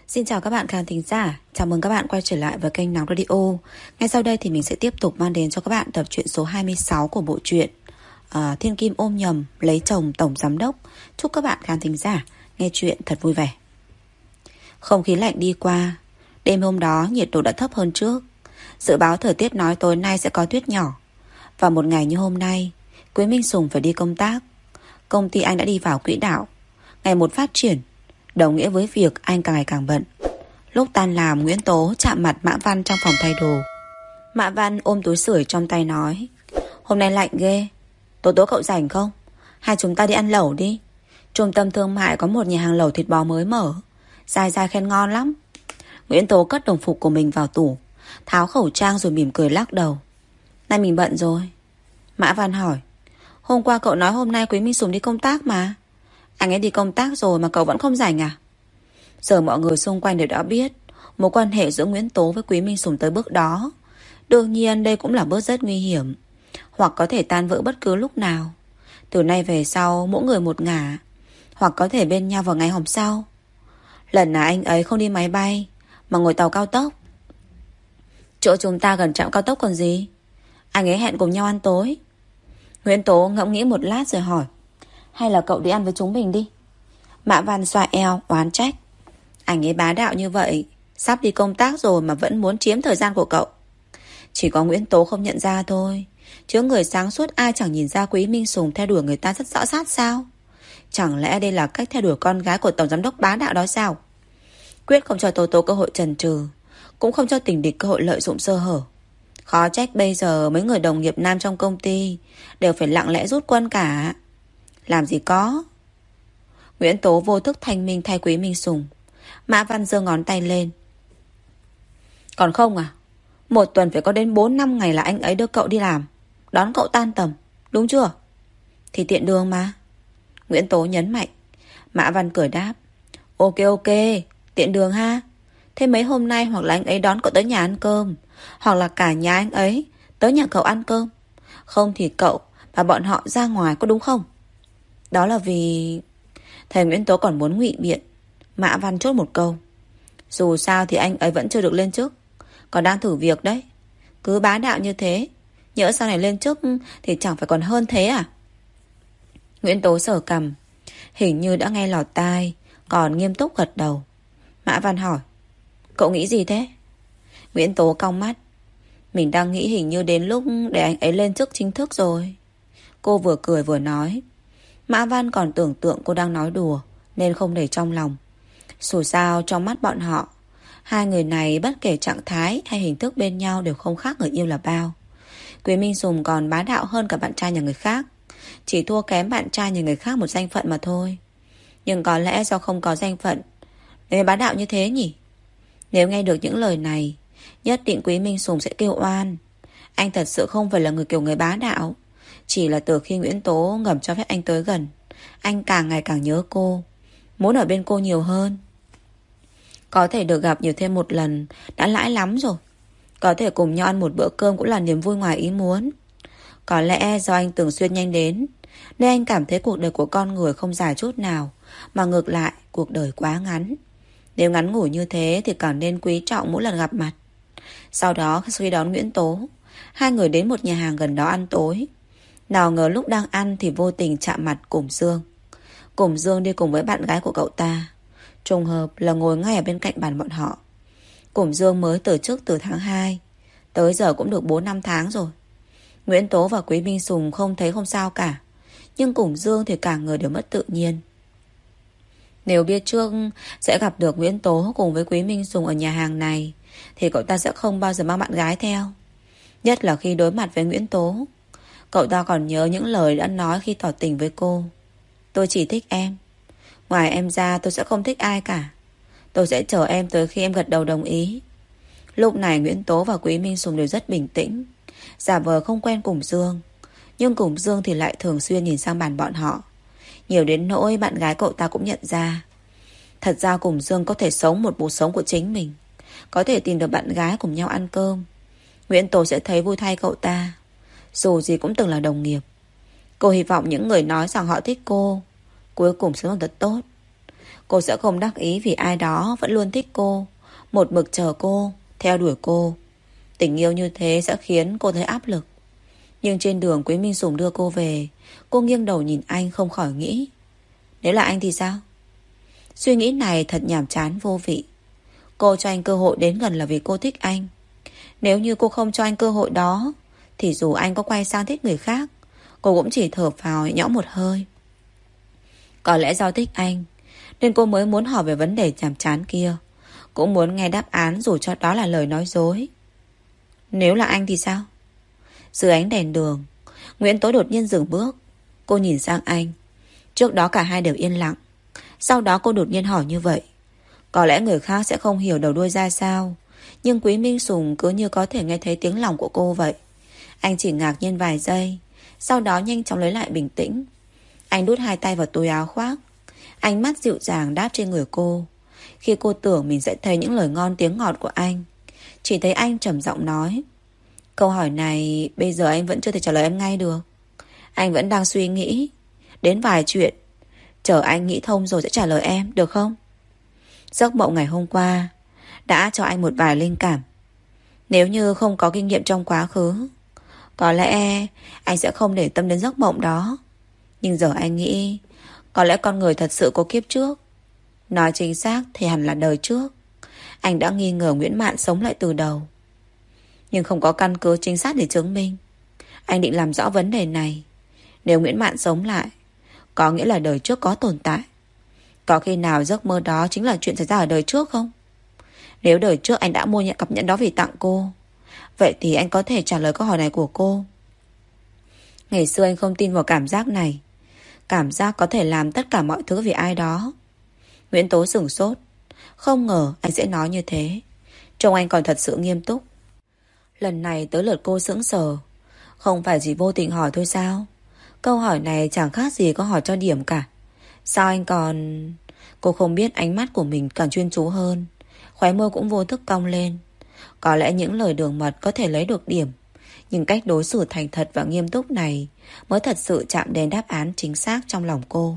Xin chào các bạn khán thính giả, chào mừng các bạn quay trở lại với kênh Nóng Radio. Ngay sau đây thì mình sẽ tiếp tục mang đến cho các bạn tập truyện số 26 của bộ truyện Thiên Kim ôm nhầm lấy chồng tổng giám đốc. Chúc các bạn khán thính giả nghe chuyện thật vui vẻ. Không khí lạnh đi qua, đêm hôm đó nhiệt độ đã thấp hơn trước. Dự báo thời tiết nói tối nay sẽ có tuyết nhỏ. Và một ngày như hôm nay, Quý Minh Sùng phải đi công tác. Công ty anh đã đi vào quỹ đạo, ngày một phát triển, đồng nghĩa với việc anh càng ngày càng bận. Lúc tan làm, Nguyễn Tố chạm mặt Mã Văn trong phòng thay đồ. Mã Văn ôm túi sưởi trong tay nói: "Hôm nay lạnh ghê, Tố Tố cậu rảnh không? Hai chúng ta đi ăn lẩu đi. Trung tâm thương mại có một nhà hàng lẩu thịt bò mới mở, dai dai khen ngon lắm." Nguyễn Tố cất đồng phục của mình vào tủ, tháo khẩu trang rồi mỉm cười lắc đầu: "Nay mình bận rồi." Mã Văn hỏi: "Hôm qua cậu nói hôm nay Quý Minh Sùng đi công tác mà. Anh ấy đi công tác rồi mà cậu vẫn không rảnh à?" Giờ mọi người xung quanh đều đã biết mối quan hệ giữa Nguyễn Tố với Quý Minh Sùng tới bước đó. Đương nhiên đây cũng là bước rất nguy hiểm, hoặc có thể tan vỡ bất cứ lúc nào. Từ nay về sau mỗi người một ngả, hoặc có thể bên nhau vào ngày hôm sau. Lần nào anh ấy không đi máy bay mà ngồi tàu cao tốc. Chỗ chúng ta gần trạm cao tốc còn gì. Anh ấy hẹn cùng nhau ăn tối. Nguyễn Tố ngẫm nghĩ một lát rồi hỏi: "Hay là cậu đi ăn với chúng mình đi?" Mã Văn xoa eo oán trách: "Anh ấy bá đạo như vậy, sắp đi công tác rồi mà vẫn muốn chiếm thời gian của cậu." Chỉ có Nguyễn Tố không nhận ra thôi, chứ người sáng suốt ai chẳng nhìn ra Quý Minh Sùng theo đuổi người ta rất rõ sát sao. Chẳng lẽ đây là cách theo đuổi con gái của tổng giám đốc bá đạo đó sao? Quyết không cho Tố Tố cơ hội chần chừ, cũng không cho tình địch cơ hội lợi dụng sơ hở. Khó trách bây giờ mấy người đồng nghiệp nam trong công ty đều phải lặng lẽ rút quân cả. Làm gì có. Nguyễn Tố vô thức thanh minh thay Quý Minh Sùng. Mã Văn giơ ngón tay lên: "Còn không à? Một tuần phải có đến 4-5 ngày là anh ấy đưa cậu đi làm, đón cậu tan tầm, đúng chưa?" "Thì tiện đường mà." Nguyễn Tố nhấn mạnh. Mã Văn cười đáp: Ok, tiện đường ha. Thế mấy hôm nay hoặc là anh ấy đón cậu tới nhà ăn cơm, hoặc là cả nhà anh ấy tới nhà cậu ăn cơm. Không thì cậu và bọn họ ra ngoài, có đúng không?" Đó là vì... Thầy Nguyễn Tố còn muốn ngụy biện. Mã Văn chốt một câu: "Dù sao thì anh ấy vẫn chưa được lên chức, còn đang thử việc đấy. Cứ bá đạo như thế, nhỡ sau này lên chức thì chẳng phải còn hơn thế à?" Nguyễn Tố sờ cằm, hình như đã nghe lọt tai, còn nghiêm túc gật đầu. Mã Văn hỏi: "Cậu nghĩ gì thế?" Nguyễn Tố cong mắt: "Mình đang nghĩ hình như đến lúc để anh ấy lên chức chính thức rồi." Cô vừa cười vừa nói. Mã Văn còn tưởng tượng cô đang nói đùa nên không để trong lòng. Dù sao trong mắt bọn họ, hai người này bất kể trạng thái hay hình thức bên nhau đều không khác người yêu là bao. Quý Minh Sùng còn bá đạo hơn cả bạn trai nhà người khác, chỉ thua kém bạn trai nhà người khác một danh phận mà thôi. Nhưng có lẽ do không có danh phận nên bá đạo như thế nhỉ? Nếu nghe được những lời này, nhất định Quý Minh Sùng sẽ kêu oan. Anh thật sự không phải là người kiểu người bá đạo. Chỉ là từ khi Nguyễn Tố ngầm cho phép anh tới gần, anh càng ngày càng nhớ cô, muốn ở bên cô nhiều hơn. Có thể được gặp nhiều thêm một lần đã lãi lắm rồi. Có thể cùng nhau ăn một bữa cơm cũng là niềm vui ngoài ý muốn. Có lẽ do anh thường xuyên nhanh đến nên anh cảm thấy cuộc đời của con người không dài chút nào, mà ngược lại cuộc đời quá ngắn. Nếu ngắn ngủi như thế thì càng nên quý trọng mỗi lần gặp mặt. Sau đó khi đón Nguyễn Tố, hai người đến một nhà hàng gần đó ăn tối. Nào ngờ lúc đang ăn thì vô tình chạm mặt Củng Dương. Củng Dương đi cùng với bạn gái của cậu ta, trùng hợp là ngồi ngay ở bên cạnh bàn bọn họ. Củng Dương mới từ chức từ tháng 2, tới giờ cũng được 4-5 tháng rồi. Nguyễn Tố và Quý Minh Sùng không thấy không sao cả, nhưng Củng Dương thì cả người đều mất tự nhiên. Nếu biết trước sẽ gặp được Nguyễn Tố cùng với Quý Minh Sùng ở nhà hàng này thì cậu ta sẽ không bao giờ mang bạn gái theo. Nhất là khi đối mặt với Nguyễn Tố. Cậu ta còn nhớ những lời đã nói khi tỏ tình với cô: "Tôi chỉ thích em. Ngoài em ra tôi sẽ không thích ai cả. Tôi sẽ chờ em tới khi em gật đầu đồng ý." Lúc này Nguyễn Tố và Quý Minh Sùng đều rất bình tĩnh, giả vờ không quen Củng Dương. Nhưng Củng Dương thì lại thường xuyên nhìn sang bàn bọn họ, nhiều đến nỗi bạn gái cậu ta cũng nhận ra. Thật ra Củng Dương có thể sống một cuộc sống của chính mình, có thể tìm được bạn gái cùng nhau ăn cơm. Nguyễn Tố sẽ thấy vui thay cậu ta. Dù gì cũng từng là đồng nghiệp. Cô hy vọng những người nói rằng họ thích cô cuối cùng sống thật tốt. Cô sẽ không đắc ý vì ai đó vẫn luôn thích cô, một mực chờ cô, theo đuổi cô. Tình yêu như thế sẽ khiến cô thấy áp lực. Nhưng trên đường Quý Minh Sùng đưa cô về, cô nghiêng đầu nhìn anh không khỏi nghĩ, nếu là anh thì sao? Suy nghĩ này thật nhàm chán vô vị. Cô cho anh cơ hội đến gần là vì cô thích anh. Nếu như cô không cho anh cơ hội đó, thì dù anh có quay sang thích người khác, cô cũng chỉ thở phào nhõm một hơi. Có lẽ do thích anh nên cô mới muốn hỏi về vấn đề nhàm chán kia, cũng muốn nghe đáp án dù cho đó là lời nói dối. Nếu là anh thì sao? Dưới ánh đèn đường, Nguyễn Tố đột nhiên dừng bước. Cô nhìn sang anh. Trước đó cả hai đều yên lặng. Sau đó cô đột nhiên hỏi như vậy. Có lẽ người khác sẽ không hiểu đầu đuôi ra sao, nhưng Quý Minh Sùng cứ như có thể nghe thấy tiếng lòng của cô vậy. Anh chỉ ngạc nhiên vài giây, sau đó nhanh chóng lấy lại bình tĩnh. Anh đút hai tay vào túi áo khoác, ánh mắt dịu dàng đáp trên người cô. Khi cô tưởng mình sẽ thấy những lời ngon tiếng ngọt của anh, chỉ thấy anh trầm giọng nói, câu hỏi này bây giờ anh vẫn chưa thể trả lời em ngay được. Anh vẫn đang suy nghĩ đến vài chuyện, chờ anh nghĩ thông rồi sẽ trả lời em, được không? Giấc mộng ngày hôm qua đã cho anh một vài linh cảm. Nếu như không có kinh nghiệm trong quá khứ, có lẽ anh sẽ không để tâm đến giấc mộng đó. Nhưng giờ anh nghĩ, có lẽ con người thật sự có kiếp trước. Nói chính xác thì hẳn là đời trước. Anh đã nghi ngờ Nguyễn Mạn sống lại từ đầu, nhưng không có căn cứ chính xác để chứng minh. Anh định làm rõ vấn đề này. Nếu Nguyễn Mạn sống lại, có nghĩa là đời trước có tồn tại. Có khi nào giấc mơ đó chính là chuyện xảy ra ở đời trước không? Nếu đời trước anh đã mua nhận cặp nhẫn đó vì tặng cô, vậy thì anh có thể trả lời câu hỏi này của cô. Ngày xưa anh không tin vào cảm giác này, cảm giác có thể làm tất cả mọi thứ vì ai đó. Nguyễn Tố sửng sốt. Không ngờ anh sẽ nói như thế. Trông anh còn thật sự nghiêm túc. Lần này tới lượt cô sững sờ. Không phải chỉ vô tình hỏi thôi sao? Câu hỏi này chẳng khác gì có hỏi cho điểm cả. Sao anh còn... Cô không biết ánh mắt của mình càng chuyên chú hơn. Khóe môi cũng vô thức cong lên. Có lẽ những lời đường mật có thể lấy được điểm, nhưng cách đối xử thành thật và nghiêm túc này mới thật sự chạm đến đáp án chính xác trong lòng cô.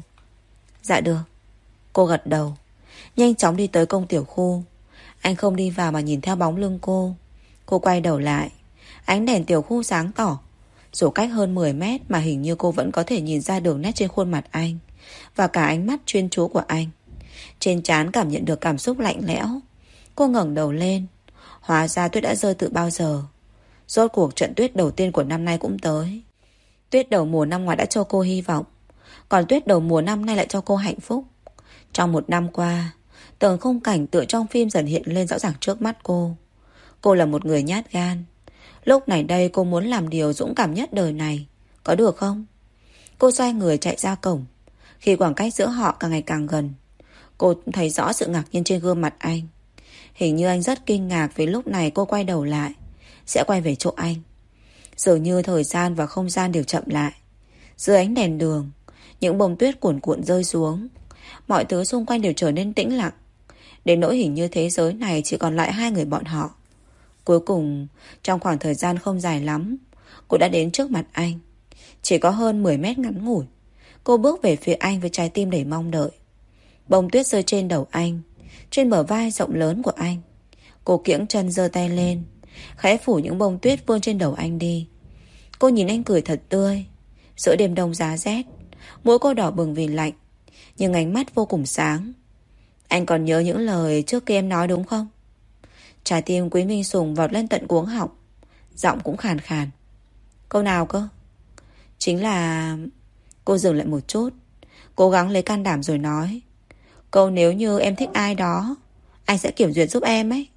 Dạ được. Cô gật đầu, nhanh chóng đi tới công tiểu khu. Anh không đi vào mà nhìn theo bóng lưng cô. Cô quay đầu lại. Ánh đèn tiểu khu sáng tỏ. Dù cách hơn 10 mét mà hình như cô vẫn có thể nhìn ra đường nét trên khuôn mặt anh và cả ánh mắt chuyên chú của anh. Trên trán cảm nhận được cảm xúc lạnh lẽo. Cô ngẩng đầu lên. Hóa ra tuyết đã rơi từ bao giờ. Rốt cuộc trận tuyết đầu tiên của năm nay cũng tới. Tuyết đầu mùa năm ngoái đã cho cô hy vọng, còn tuyết đầu mùa năm nay lại cho cô hạnh phúc. Trong một năm qua, từng khung cảnh tựa trong phim dần hiện lên rõ ràng trước mắt cô. Cô là một người nhát gan. Lúc này đây cô muốn làm điều dũng cảm nhất đời này. Có được không? Cô xoay người chạy ra cổng. Khi khoảng cách giữa họ càng ngày càng gần, cô thấy rõ sự ngạc nhiên trên gương mặt anh. Hình như anh rất kinh ngạc vì lúc này cô quay đầu lại sẽ quay về chỗ anh. Dường như thời gian và không gian đều chậm lại. Dưới ánh đèn đường, những bông tuyết cuồn cuộn rơi xuống. Mọi thứ xung quanh đều trở nên tĩnh lặng, đến nỗi hình như thế giới này chỉ còn lại hai người bọn họ. Cuối cùng, trong khoảng thời gian không dài lắm, cô đã đến trước mặt anh. Chỉ có hơn 10 mét ngắn ngủi. Cô bước về phía anh với trái tim đầy mong đợi. Bông tuyết rơi trên đầu anh, trên bờ vai rộng lớn của anh. Cô kiễng chân giơ tay lên, khẽ phủ những bông tuyết vươn trên đầu anh đi. Cô nhìn anh cười thật tươi. Giữa đêm đông giá rét, mũi cô đỏ bừng vì lạnh, nhưng ánh mắt vô cùng sáng. Anh còn nhớ những lời trước kia em nói đúng không? Trái tim Quý Minh Sùng vọt lên tận cuống họng, giọng cũng khàn khàn. Câu nào cơ? Chính là... Cô dừng lại một chút, cố gắng lấy can đảm rồi nói. Câu nếu như em thích ai đó, anh sẽ kiểm duyệt giúp em ấy.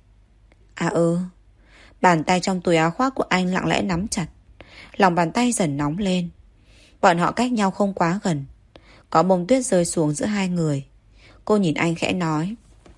À ừ. Bàn tay trong túi áo khoác của anh lặng lẽ nắm chặt. Lòng bàn tay dần nóng lên. Bọn họ cách nhau không quá gần. Có bông tuyết rơi xuống giữa hai người. Cô nhìn anh khẽ nói.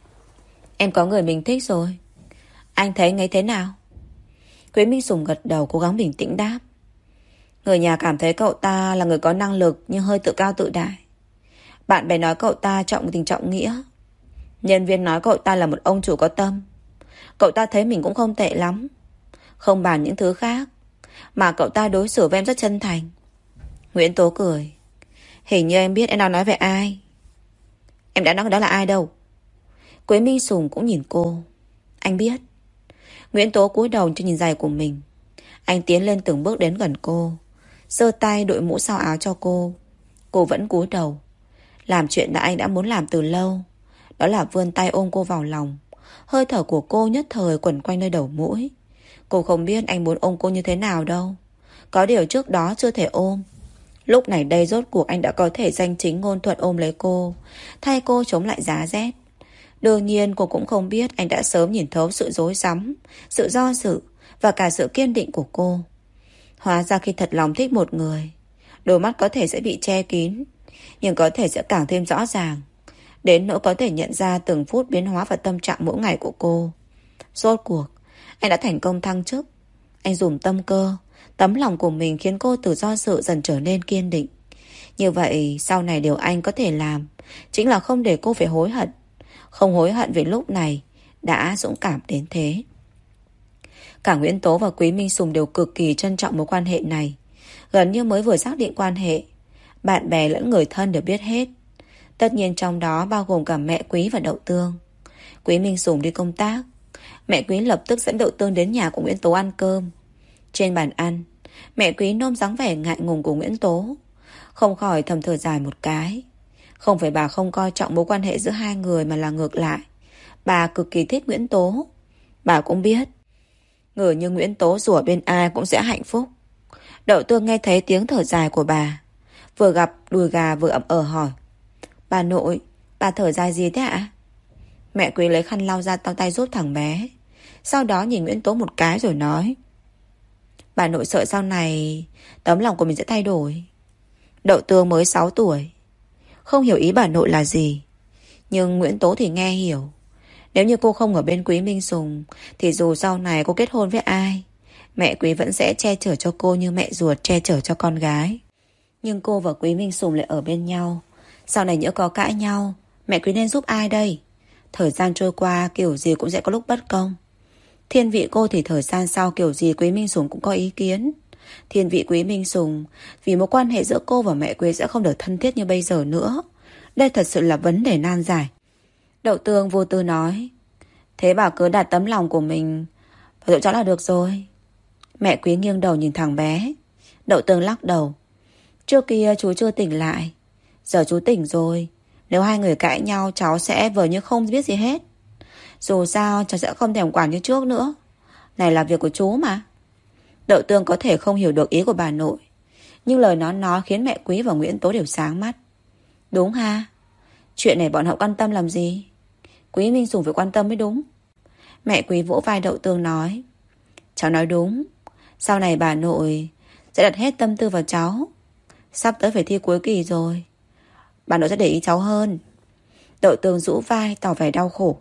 Em có người mình thích rồi. Anh thấy ngay thế nào? Quý Minh Sùng gật đầu cố gắng bình tĩnh đáp. Người nhà cảm thấy cậu ta là người có năng lực nhưng hơi tự cao tự đại. Bạn bè nói cậu ta trọng tình trọng nghĩa. Nhân viên nói cậu ta là một ông chủ có tâm. Cậu ta thấy mình cũng không tệ lắm. Không bàn những thứ khác, mà cậu ta đối xử với em rất chân thành. Nguyễn Tố cười. Hình như em biết em đang nói về ai. Em đã nói đó là ai đâu. Quế Minh Sùng cũng nhìn cô. Anh biết. Nguyễn Tố cúi đầu cho nhìn giày của mình. Anh tiến lên từng bước đến gần cô, giơ tay đội mũ sau áo cho cô. Cô vẫn cúi đầu. Làm chuyện đã anh đã muốn làm từ lâu, đó là vươn tay ôm cô vào lòng. Hơi thở của cô nhất thời quẩn quanh nơi đầu mũi. Cô không biết anh muốn ôm cô như thế nào đâu. Có điều trước đó chưa thể ôm. Lúc này đây rốt cuộc anh đã có thể danh chính ngôn thuận ôm lấy cô, thay cô chống lại giá rét. Đương nhiên cô cũng không biết anh đã sớm nhìn thấu sự rối rắm, sự do dự và cả sự kiên định của cô. Hóa ra khi thật lòng thích một người, đôi mắt có thể sẽ bị che kín, nhưng có thể sẽ càng thêm rõ ràng, đến nỗi có thể nhận ra từng phút biến hóa và tâm trạng mỗi ngày của cô. Rốt cuộc anh đã thành công thăng chức. Anh dùng tâm cơ, tấm lòng của mình khiến cô từ do dự dần trở nên kiên định. Như vậy sau này điều anh có thể làm chính là không để cô phải hối hận. Không hối hận vì lúc này đã dũng cảm đến thế. Cả Nguyễn Tố và Quý Minh Sùng đều cực kỳ trân trọng mối quan hệ này. Gần như mới vừa xác định quan hệ, bạn bè lẫn người thân đều biết hết. Tất nhiên trong đó bao gồm cả mẹ Quý và Đậu Tương. Quý Minh Sùng đi công tác, mẹ Quý lập tức dẫn Đậu Tương đến nhà của Nguyễn Tố ăn cơm. Trên bàn ăn, mẹ Quý nôm dáng vẻ ngại ngùng của Nguyễn Tố, không khỏi thầm thở dài một cái. Không phải bà không coi trọng mối quan hệ giữa hai người, mà là ngược lại, bà cực kỳ thích Nguyễn Tố. Bà cũng biết người như Nguyễn Tố dù ở bên ai cũng sẽ hạnh phúc. Đậu Tương nghe thấy tiếng thở dài của bà, vừa gặp đùi gà vừa ậm hỏi: Bà nội, bà thở dài gì thế ạ? Mẹ Quý lấy khăn lau ra tao tay giúp thằng bé, sau đó nhìn Nguyễn Tố một cái rồi nói: Bà nội sợ sau này tấm lòng của mình sẽ thay đổi. Đậu Tương mới 6 tuổi, không hiểu ý bà nội là gì, nhưng Nguyễn Tố thì nghe hiểu. Nếu như cô không ở bên Quý Minh Sùng thì dù sau này cô kết hôn với ai, mẹ Quý vẫn sẽ che chở cho cô như mẹ ruột che chở cho con gái. Nhưng cô và Quý Minh Sùng lại ở bên nhau, sau này nhỡ có cãi nhau, mẹ Quý nên giúp ai đây? Thời gian trôi qua kiểu gì cũng sẽ có lúc bất công. Thiên vị cô thì thời gian sau kiểu gì Quý Minh Sùng cũng có ý kiến. Thiên vị Quý Minh Sùng vì mối quan hệ giữa cô và mẹ Quý sẽ không được thân thiết như bây giờ nữa. Đây thật sự là vấn đề nan giải. Đậu Tương vô tư nói: Thế bà cứ đặt tấm lòng của mình vào dỗ cháu là được rồi. Mẹ Quý nghiêng đầu nhìn thằng bé. Đậu Tương lắc đầu: Trước kia chú chưa tỉnh lại, giờ chú tỉnh rồi. Nếu hai người cãi nhau cháu sẽ vờ như không biết gì hết. Dù sao cháu sẽ không thèm quản như trước nữa. Này là việc của chú mà. Đậu Tương có thể không hiểu được ý của bà nội, nhưng lời nó nói khiến mẹ Quý và Nguyễn Tố đều sáng mắt. Đúng ha, chuyện này bọn họ quan tâm làm gì? Quý Minh Sùng phải quan tâm mới đúng. Mẹ Quý vỗ vai Đậu Tương nói: Cháu nói đúng. Sau này bà nội sẽ đặt hết tâm tư vào cháu. Sắp tới phải thi cuối kỳ rồi, bà nội sẽ để ý cháu hơn. Đậu Tương rũ vai tỏ vẻ đau khổ: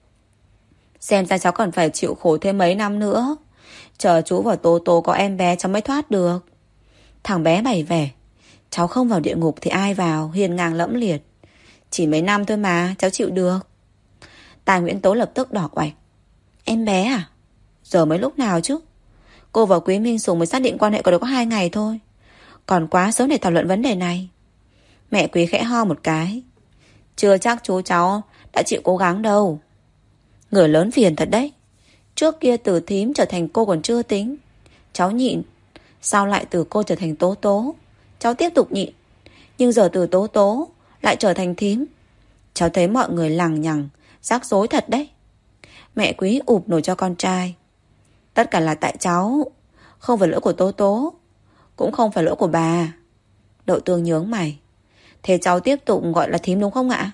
Xem ra cháu còn phải chịu khổ thêm mấy năm nữa. Chờ chú và Tố Tố có em bé cháu mới thoát được. Thằng bé bày vẻ: Cháu không vào địa ngục thì ai vào, hiền ngang lẫm liệt. Chỉ mấy năm thôi mà, cháu chịu được. Tai Nguyễn Tố lập tức đỏ oạch. Em bé à? Giờ mới lúc nào chứ? Cô và Quý Minh Sùng mới xác định quan hệ có 2 ngày thôi, còn quá sớm để thảo luận vấn đề này. Mẹ Quý khẽ ho một cái: Chưa chắc chú cháu đã chịu cố gắng đâu. Người lớn phiền thật đấy. Trước kia từ thím trở thành cô còn chưa tính, cháu nhịn. Sau lại từ cô trở thành Tố Tố, cháu tiếp tục nhịn. Nhưng giờ từ Tố Tố lại trở thành thím, cháu thấy mọi người lằng nhằng, rắc rối thật đấy. Mẹ Quý ụp nổi cho con trai: Tất cả là tại cháu, không phải lỗi của Tố Tố, cũng không phải lỗi của bà. Đậu Tương nhướng mày: Thế cháu tiếp tục gọi là thím đúng không ạ?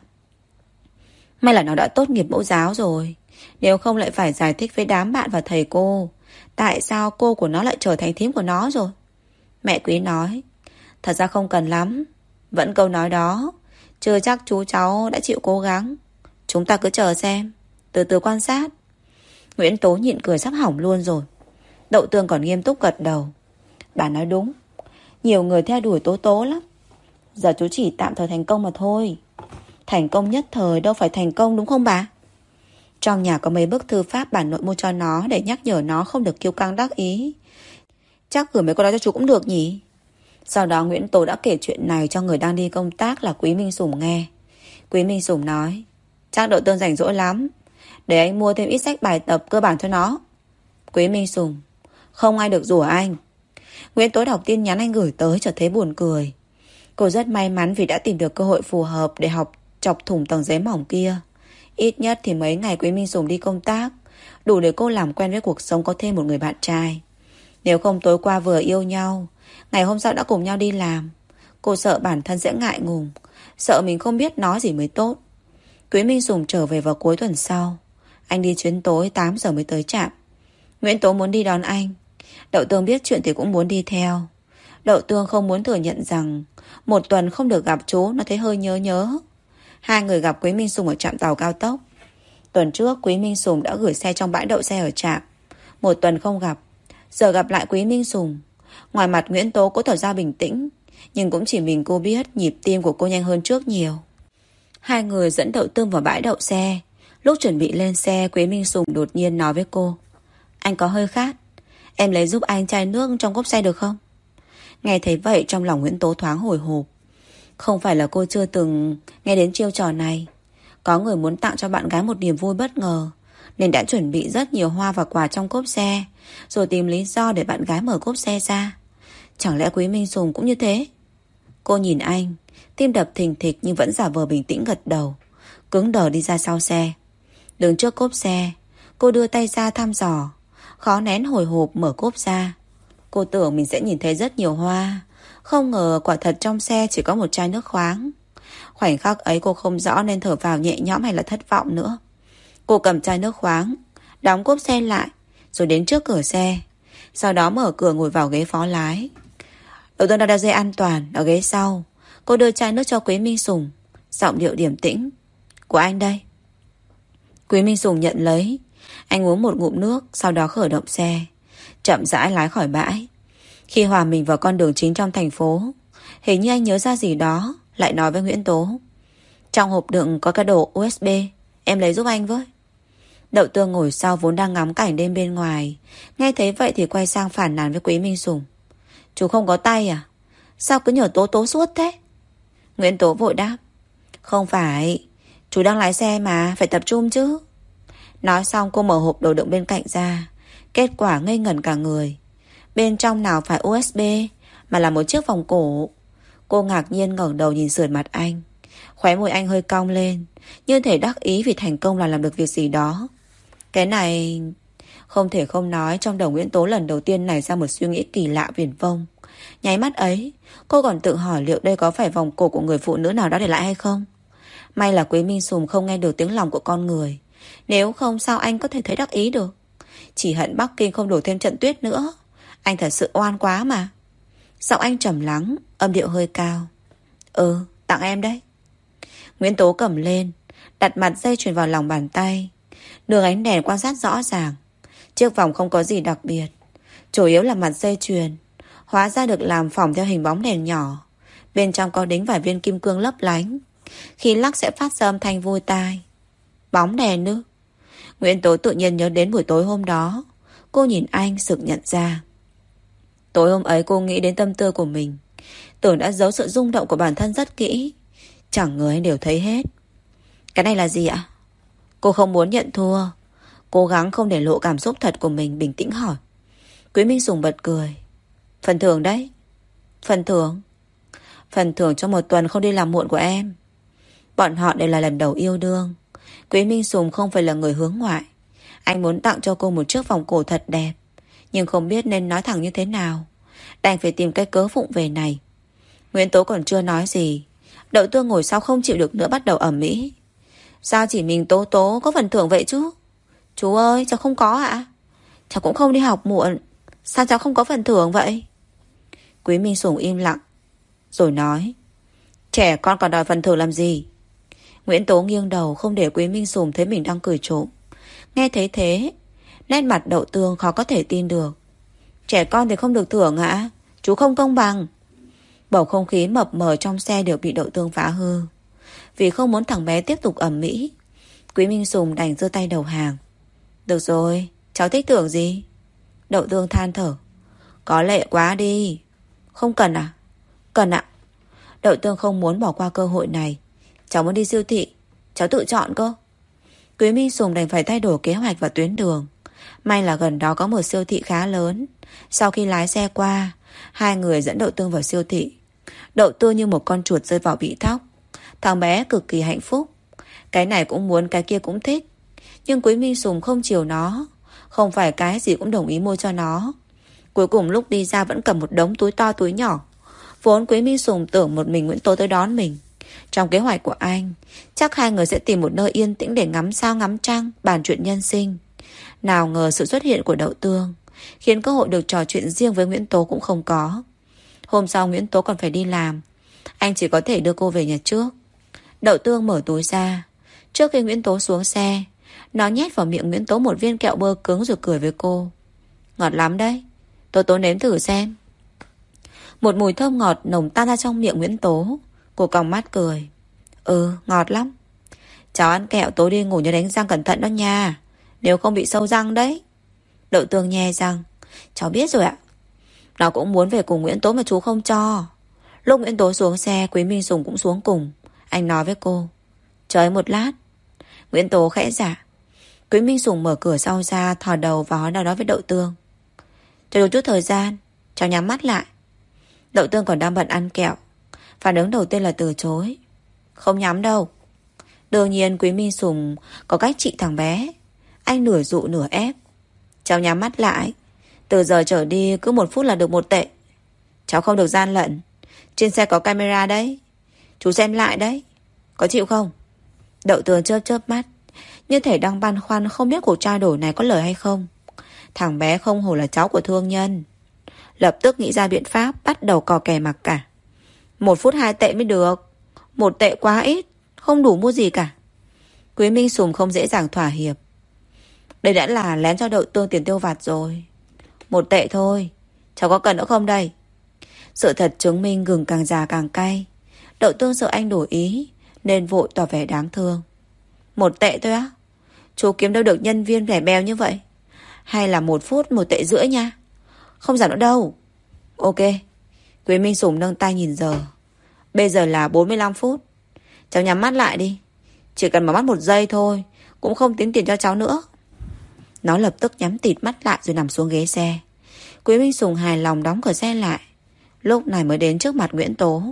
May là nó đã tốt nghiệp mẫu giáo rồi, nếu không lại phải giải thích với đám bạn và thầy cô tại sao cô của nó lại trở thành thím của nó rồi. Mẹ Quý nói: Thật ra không cần lắm. Vẫn câu nói đó, chưa chắc chú cháu đã chịu cố gắng. Chúng ta cứ chờ xem, từ từ quan sát. Nguyễn Tố nhịn cười sắp hỏng luôn rồi. Đậu Tương còn nghiêm túc gật đầu: Bà nói đúng, nhiều người theo đuổi Tố Tố lắm. Giờ chú chỉ tạm thời thành công mà thôi. Thành công nhất thời đâu phải thành công, đúng không bà? Trong nhà có mấy bức thư pháp bà nội mua cho nó để nhắc nhở nó không được kiêu căng đắc ý. Chắc gửi mấy câu đó cho chú cũng được nhỉ? Sau đó Nguyễn Tố đã kể chuyện này cho người đang đi công tác là Quý Minh Sùng nghe. Quý Minh Sùng nói, chắc Đậu Tương rảnh rỗi lắm, để anh mua thêm ít sách bài tập cơ bản cho nó. Quý Minh Sùng, không ai được rủa anh. Nguyễn Tố đọc tin nhắn anh gửi tới chợt thấy buồn cười. Cô rất may mắn vì đã tìm được cơ hội phù hợp để học chọc thủng tầng giấy mỏng kia. Ít nhất thì mấy ngày Quý Minh Sùng đi công tác, đủ để cô làm quen với cuộc sống có thêm một người bạn trai. Nếu không tối qua vừa yêu nhau, ngày hôm sau đã cùng nhau đi làm, cô sợ bản thân sẽ ngại ngùng, sợ mình không biết nói gì mới tốt. Quý Minh Sùng trở về vào cuối tuần sau. Anh đi chuyến tối 8 giờ mới tới trạm. Nguyễn Tố muốn đi đón anh. Đậu Tương biết chuyện thì cũng muốn đi theo. Đậu Tương không muốn thừa nhận rằng một tuần không được gặp chú, nó thấy hơi nhớ nhớ. Hai người gặp Quý Minh Sùng ở trạm tàu cao tốc. Tuần trước Quý Minh Sùng đã gửi xe trong bãi đậu xe ở trạm. Một tuần không gặp, giờ gặp lại Quý Minh Sùng. Ngoài mặt Nguyễn Tố cố tỏ ra bình tĩnh, nhưng cũng chỉ mình cô biết nhịp tim của cô nhanh hơn trước nhiều. Hai người dẫn Đậu Tương vào bãi đậu xe. Lúc chuẩn bị lên xe, Quý Minh Sùng đột nhiên nói với cô, anh có hơi khát, em lấy giúp anh chai nước trong cốp xe được không? Nghe thấy vậy trong lòng Nguyễn Tố thoáng hồi hộp. Không phải là cô chưa từng nghe đến chiêu trò này. Có người muốn tặng cho bạn gái một niềm vui bất ngờ, nên đã chuẩn bị rất nhiều hoa và quà trong cốp xe, rồi tìm lý do để bạn gái mở cốp xe ra. Chẳng lẽ Quý Minh Sùng cũng như thế? Cô nhìn anh, tim đập thình thịch nhưng vẫn giả vờ bình tĩnh gật đầu, cứng đờ đi ra sau xe. Đứng trước cốp xe, cô đưa tay ra thăm dò, khó nén hồi hộp mở cốp ra. Cô tưởng mình sẽ nhìn thấy rất nhiều hoa, không ngờ quả thật trong xe chỉ có một chai nước khoáng. Khoảnh khắc ấy cô không rõ nên thở vào nhẹ nhõm hay là thất vọng nữa. Cô cầm chai nước khoáng, đóng cốp xe lại, rồi đến trước cửa xe. Sau đó mở cửa ngồi vào ghế phó lái. Đậu Tương đeo dây an toàn ở ghế sau. Cô đưa chai nước cho Quý Minh Sùng, giọng điệu điềm tĩnh, của anh đây. Quý Minh Sùng nhận lấy. Anh uống một ngụm nước, sau đó khởi động xe, chậm rãi lái khỏi bãi. Khi hòa mình vào con đường chính trong thành phố, hình như anh nhớ ra gì đó, lại nói với Nguyễn Tố, trong hộp đựng có cái đồ USB, em lấy giúp anh với. Đậu Tương ngồi sau vốn đang ngắm cảnh đêm bên ngoài, nghe thấy vậy thì quay sang phản nàn với Quý Minh Sùng, chú không có tay à? Sao cứ nhờ Tố Tố suốt thế? Nguyễn Tố vội đáp, không phải, chú đang lái xe mà, phải tập trung chứ. Nói xong cô mở hộp đồ đựng bên cạnh ra. Kết quả ngây ngẩn cả người. Bên trong nào phải USB, mà là một chiếc vòng cổ. Cô ngạc nhiên ngẩng đầu nhìn sườn mặt anh. Khóe môi anh hơi cong lên, như thể đắc ý vì thành công là làm được việc gì đó. Cái này... Không thể không nói, trong đầu Nguyễn Tố lần đầu tiên nảy ra một suy nghĩ kỳ lạ viển vông. Nháy mắt ấy, cô còn tự hỏi liệu đây có phải vòng cổ của người phụ nữ nào đó để lại hay không. May là Quý Minh Sùng không nghe được tiếng lòng của con người. Nếu không sao anh có thể thấy đắc ý được. Chỉ hận Bắc Kinh không đổ thêm trận tuyết nữa. Anh thật sự oan quá mà. Giọng anh trầm lắng, âm điệu hơi cao. Tặng em đấy. Nguyễn Tố cầm lên, đặt mặt dây chuyền vào lòng bàn tay. Đường ánh đèn quan sát rõ ràng. Chiếc vòng không có gì đặc biệt, chủ yếu là mặt dây chuyền. Hóa ra được làm phỏng theo hình bóng đèn nhỏ. Bên trong có đính vài viên kim cương lấp lánh, khi lắc sẽ phát ra âm thanh vui tai. Bóng đèn nữa. Nguyễn Tố tự nhiên nhớ đến buổi tối hôm đó. Cô nhìn anh sực nhận ra. Tối hôm ấy cô nghĩ đến tâm tư của mình, tưởng đã giấu sự rung động của bản thân rất kỹ. Chẳng ngờ anh đều thấy hết. Cái này là gì ạ? Cô không muốn nhận thua, cố gắng không để lộ cảm xúc thật của mình, bình tĩnh hỏi. Quý Minh Sùng bật cười. Phần thưởng đấy. Phần thưởng? Phần thưởng cho một tuần không đi làm muộn của em. Bọn họ đều là lần đầu yêu đương. Quý Minh Sùng không phải là người hướng ngoại. Anh muốn tặng cho cô một chiếc vòng cổ thật đẹp, nhưng không biết nên nói thẳng như thế nào, đành phải tìm cái cớ vụng về này. Nguyễn Tố còn chưa nói gì, Đậu Tương ngồi sau không chịu được nữa bắt đầu ầm ĩ. Sao chỉ mình Tố Tố có phần thưởng vậy chứ? Chú ơi, cháu không có ạ. Cháu cũng không đi học muộn, sao cháu không có phần thưởng vậy? Quý Minh Sùng im lặng, rồi nói, trẻ con còn đòi phần thưởng làm gì? Nguyễn Tố nghiêng đầu không để Quý Minh Sùng thấy mình đang cười trộm. Nghe thấy thế, nét mặt Đậu Tương khó có thể tin được. Trẻ con thì không được thưởng ạ? Chú không công bằng. Bầu không khí mập mờ trong xe đều bị Đậu Tương phá hư. Vì không muốn thằng bé tiếp tục ầm ĩ, Quý Minh Sùng đành giơ tay đầu hàng. Được rồi, cháu thích thưởng gì? Đậu Tương than thở. Có lệ quá đi. Không cần à? Cần ạ. Đậu Tương không muốn bỏ qua cơ hội này, Cháu muốn đi siêu thị, cháu tự chọn cơ. Quý Minh Sùng đành phải thay đổi kế hoạch và tuyến đường. May là gần đó có một siêu thị khá lớn. Sau khi lái xe qua, hai người dẫn Đậu Tương vào siêu thị. Đậu Tương như một con chuột rơi vào bụi thóc. Thằng bé cực kỳ hạnh phúc. Cái này cũng muốn, cái kia cũng thích. Nhưng Quý Minh Sùng không chiều nó. Không phải cái gì cũng đồng ý mua cho nó. Cuối cùng lúc đi ra vẫn cầm một đống túi to túi nhỏ. Vốn Quý Minh Sùng tưởng một mình Nguyễn Tố tới đón mình. Trong kế hoạch của anh, chắc hai người sẽ tìm một nơi yên tĩnh để ngắm sao ngắm trăng, bàn chuyện nhân sinh. Nào ngờ sự xuất hiện của Đậu Tương khiến cơ hội được trò chuyện riêng với Nguyễn Tố cũng không có. Hôm sau Nguyễn Tố còn phải đi làm. Anh chỉ có thể đưa cô về nhà trước. Đậu Tương mở túi ra. Trước khi Nguyễn Tố xuống xe, nó nhét vào miệng Nguyễn Tố một viên kẹo bơ cứng rồi cười với cô. Ngọt lắm đấy, Tố nếm thử xem. Một mùi thơm ngọt nồng tan ra trong miệng Nguyễn Tố. Cô cong mắt cười. Ngọt lắm. Cháu ăn kẹo tối đi ngủ nhớ đánh răng cẩn thận đó nha, nếu không bị sâu răng đấy. Đậu Tương nhe răng. Cháu biết rồi ạ. Nó cũng muốn về cùng Nguyễn Tố mà chú không cho. Lúc Nguyễn Tố xuống xe, Quý Minh Sùng cũng xuống cùng. Anh nói với cô, chờ một lát. Nguyễn Tố khẽ dạ. Quý Minh Sùng mở cửa sau ra, thò đầu và nói nào đó với Đậu Tương. Cho chút thời gian, cháu nhắm mắt lại. Đậu Tương còn đang bận ăn kẹo. Phản ứng đầu tiên là từ chối. Không nhắm đâu. Đương nhiên Quý Minh Sùng có cách trị thằng bé. Anh nửa dụ nửa ép. Cháu nhắm mắt lại. Từ giờ trở đi cứ 1 phút là được 1 tệ. Cháu không được gian lận. Trên xe có camera đấy. Chú xem lại đấy. Có chịu không? Đậu Tương chớp chớp mắt, như thể đang băn khoăn không biết cuộc trao đổi này có lời hay không. Thằng bé không hổ là cháu của thương nhân. Lập tức nghĩ ra biện pháp, bắt đầu cò kè mặc cả. 1 phút 2 tệ mới được. 1 tệ quá ít, không đủ mua gì cả. Quý Minh Sùng không dễ dàng thỏa hiệp. Đây đã là lén cho Đậu Tương tiền tiêu vặt rồi. 1 tệ thôi, cháu có cần nữa không đây? Sự thật chứng minh gừng càng già càng cay. Đậu Tương sợ anh đổi ý nên vội tỏ vẻ đáng thương. 1 tệ thôi á? Chú kiếm đâu được nhân viên vẻ bèo như vậy. Hay là 1 phút 1 tệ rưỡi nha. Không giảm nữa đâu. Ok. Quý Minh Sùng nâng tay nhìn giờ. Bây giờ là 45 phút. Cháu nhắm mắt lại đi. Chỉ cần mở mắt 1 giây thôi, cũng không tính tiền cho cháu nữa. Nó lập tức nhắm tịt mắt lại rồi nằm xuống ghế xe. Quý Minh Sùng hài lòng đóng cửa xe lại. Lúc này mới đến trước mặt Nguyễn Tố.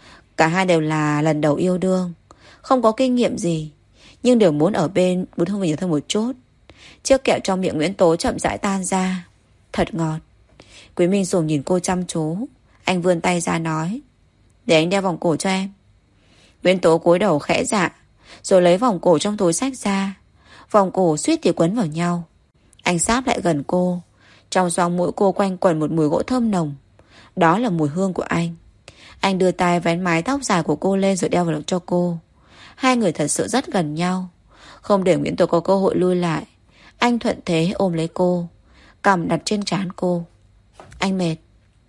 Cả hai đều là lần đầu yêu đương, không có kinh nghiệm gì, nhưng đều muốn ở bên muốn hơn mình nhiều hơn một chút. Chiếc kẹo trong miệng Nguyễn Tố chậm rãi tan ra. Thật ngọt. Quý Minh Sùng nhìn cô chăm chú. Anh vươn tay ra nói, để anh đeo vòng cổ cho em. Nguyễn Tố cúi đầu khẽ dạ, rồi lấy vòng cổ trong túi xách ra. Vòng cổ suýt thì quấn vào nhau. Anh sáp lại gần cô. Trong xoang mũi cô quanh quẩn một mùi gỗ thơm nồng. Đó là mùi hương của anh. Anh đưa tay vén mái tóc dài của cô lên rồi đeo vào cho cô. Hai người thật sự rất gần nhau. Không để Nguyễn Tố có cơ hội lui lại, anh thuận thế ôm lấy cô, cằm đặt trên trán cô. Anh mệt.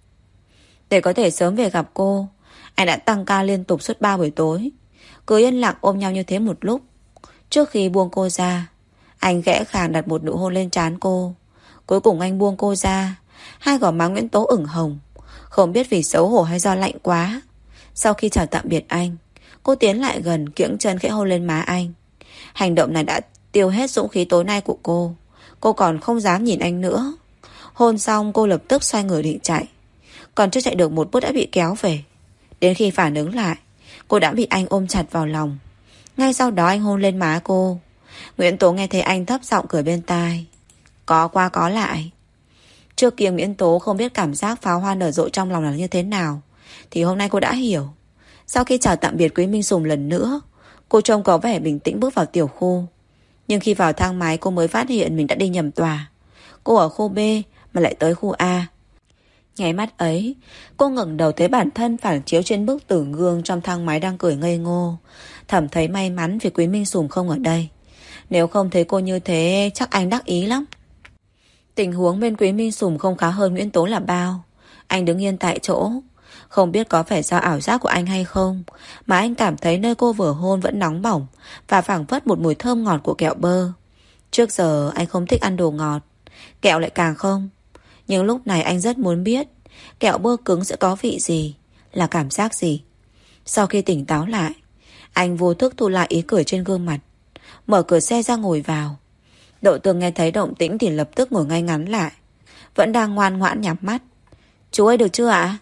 Để có thể sớm về gặp cô, anh đã tăng ca liên tục suốt 3 buổi tối. Cứ yên lặng ôm nhau như thế một lúc. Trước khi buông cô ra, anh khẽ khàng đặt một nụ hôn lên trán cô. Cuối cùng anh buông cô ra. Hai gò má Nguyễn Tố ửng hồng, không biết vì xấu hổ hay do lạnh quá. Sau khi chào tạm biệt anh, cô tiến lại gần, kiễng chân khẽ hôn lên má anh. Hành động này đã tiêu hết dũng khí tối nay của cô. Cô còn không dám nhìn anh nữa. Hôn xong cô lập tức xoay người định chạy. Còn chưa chạy được 1 bước đã bị kéo về. Đến khi phản ứng lại, cô đã bị anh ôm chặt vào lòng. Ngay sau đó anh hôn lên má cô. Nguyễn Tố nghe thấy anh thấp giọng cười bên tai. Có qua có lại. Trước kia Nguyễn Tố không biết cảm giác pháo hoa nở rộ trong lòng là như thế nào, thì hôm nay cô đã hiểu. Sau khi chào tạm biệt Quý Minh Sùng lần nữa, cô trông có vẻ bình tĩnh bước vào tiểu khu. Nhưng khi vào thang máy cô mới phát hiện mình đã đi nhầm tòa. Cô ở khu B mà lại tới khu A. Nháy mắt ấy, cô ngẩng đầu thấy bản thân phản chiếu trên bức tường gương trong thang máy đang cười ngây ngô. Thầm thấy may mắn vì Quý Minh Sùng không ở đây. Nếu không thấy cô như thế, chắc anh đắc ý lắm. Tình huống bên Quý Minh Sùng không khá hơn Nguyễn Tố là bao. Anh đứng yên tại chỗ. Không biết có phải do ảo giác của anh hay không, mà anh cảm thấy nơi cô vừa hôn vẫn nóng bỏng và phảng phất một mùi thơm ngọt của kẹo bơ. Trước giờ anh không thích ăn đồ ngọt, kẹo lại càng không. Nhưng lúc này anh rất muốn biết kẹo bơ cứng sẽ có vị gì, là cảm giác gì. Sau khi tỉnh táo lại, Anh vô thức thu lại ý cười trên gương mặt, mở cửa xe ra ngồi vào. Đậu Tương nghe thấy động tĩnh thì lập tức ngồi ngay ngắn lại, vẫn đang ngoan ngoãn nhắm mắt. Chú ơi được chưa ạ?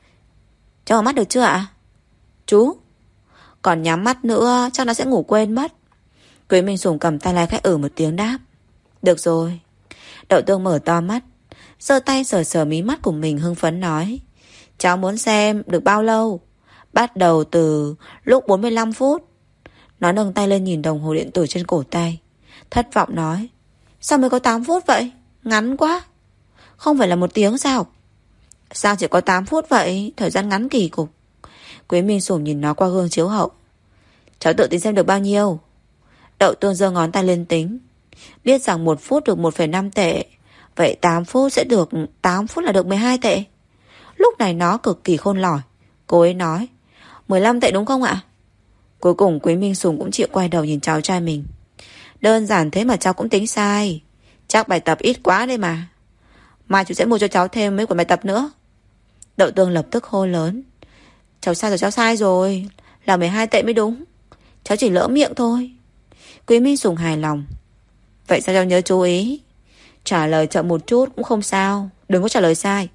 Cho mắt được chưa ạ? Chú còn nhắm mắt nữa chắc nó sẽ ngủ quên mất. Quý Minh Sùng cầm tay lái khách một tiếng đáp. Được rồi. Đậu Tương mở to mắt, giơ tay sờ sờ mí mắt của mình hưng phấn nói. Cháu muốn xem được bao lâu? Bắt đầu từ lúc 45 phút. Nó nâng tay lên nhìn đồng hồ điện tử trên cổ tay, thất vọng nói. Sao mới có 8 phút vậy? Ngắn quá. Không phải là 1 tiếng sao? Sao chỉ có 8 phút vậy? Thời gian ngắn kỳ cục. Quý Minh Sùng nhìn nó qua gương chiếu hậu. Cháu tự tính xem được bao nhiêu? Đậu Tương giơ ngón tay lên tính. Biết rằng 1 phút được 1,5 tệ, vậy 8 phút sẽ được 8 phút là được 12 tệ. Lúc này nó cực kỳ khôn lỏi. Cô ấy nói 15 tệ đúng không ạ? Cuối cùng Quý Minh Sùng cũng chịu quay đầu nhìn cháu trai mình. Đơn giản thế mà cháu cũng tính sai. Chắc bài tập ít quá đây mà. Mai chú sẽ mua cho cháu thêm mấy quyển bài tập nữa. Đậu Tương lập tức hô lớn. Cháu sai rồi, cháu sai rồi. Là 12 tệ mới đúng. Cháu chỉ lỡ miệng thôi. Quý Minh Sùng hài lòng. Vậy sao cháu nhớ chú ý? Trả lời chậm một chút cũng không sao. Đừng có trả lời sai.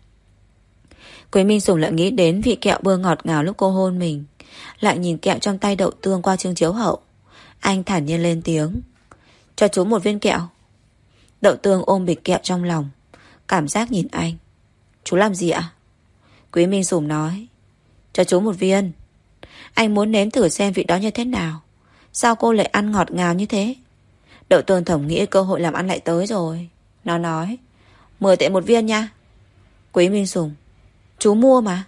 Quý Minh Sùng lại nghĩ đến vị kẹo bơ ngọt ngào lúc cô hôn mình, lại nhìn kẹo trong tay Đậu Tương qua chương chiếu hậu. Anh thản nhiên lên tiếng. Cho chú 1 viên kẹo. Đậu Tương ôm bịch kẹo trong lòng, cảm giác nhìn anh. Chú làm gì ạ? Quý Minh Sùng nói. Cho chú 1 viên. Anh muốn nếm thử xem vị đó như thế nào. Sao cô lại ăn ngọt ngào như thế? Đậu Tương thầm nghĩ cơ hội làm ăn lại tới rồi. Nó nói 10 tệ 1 viên nha. Quý Minh Sùng. Chú mua mà.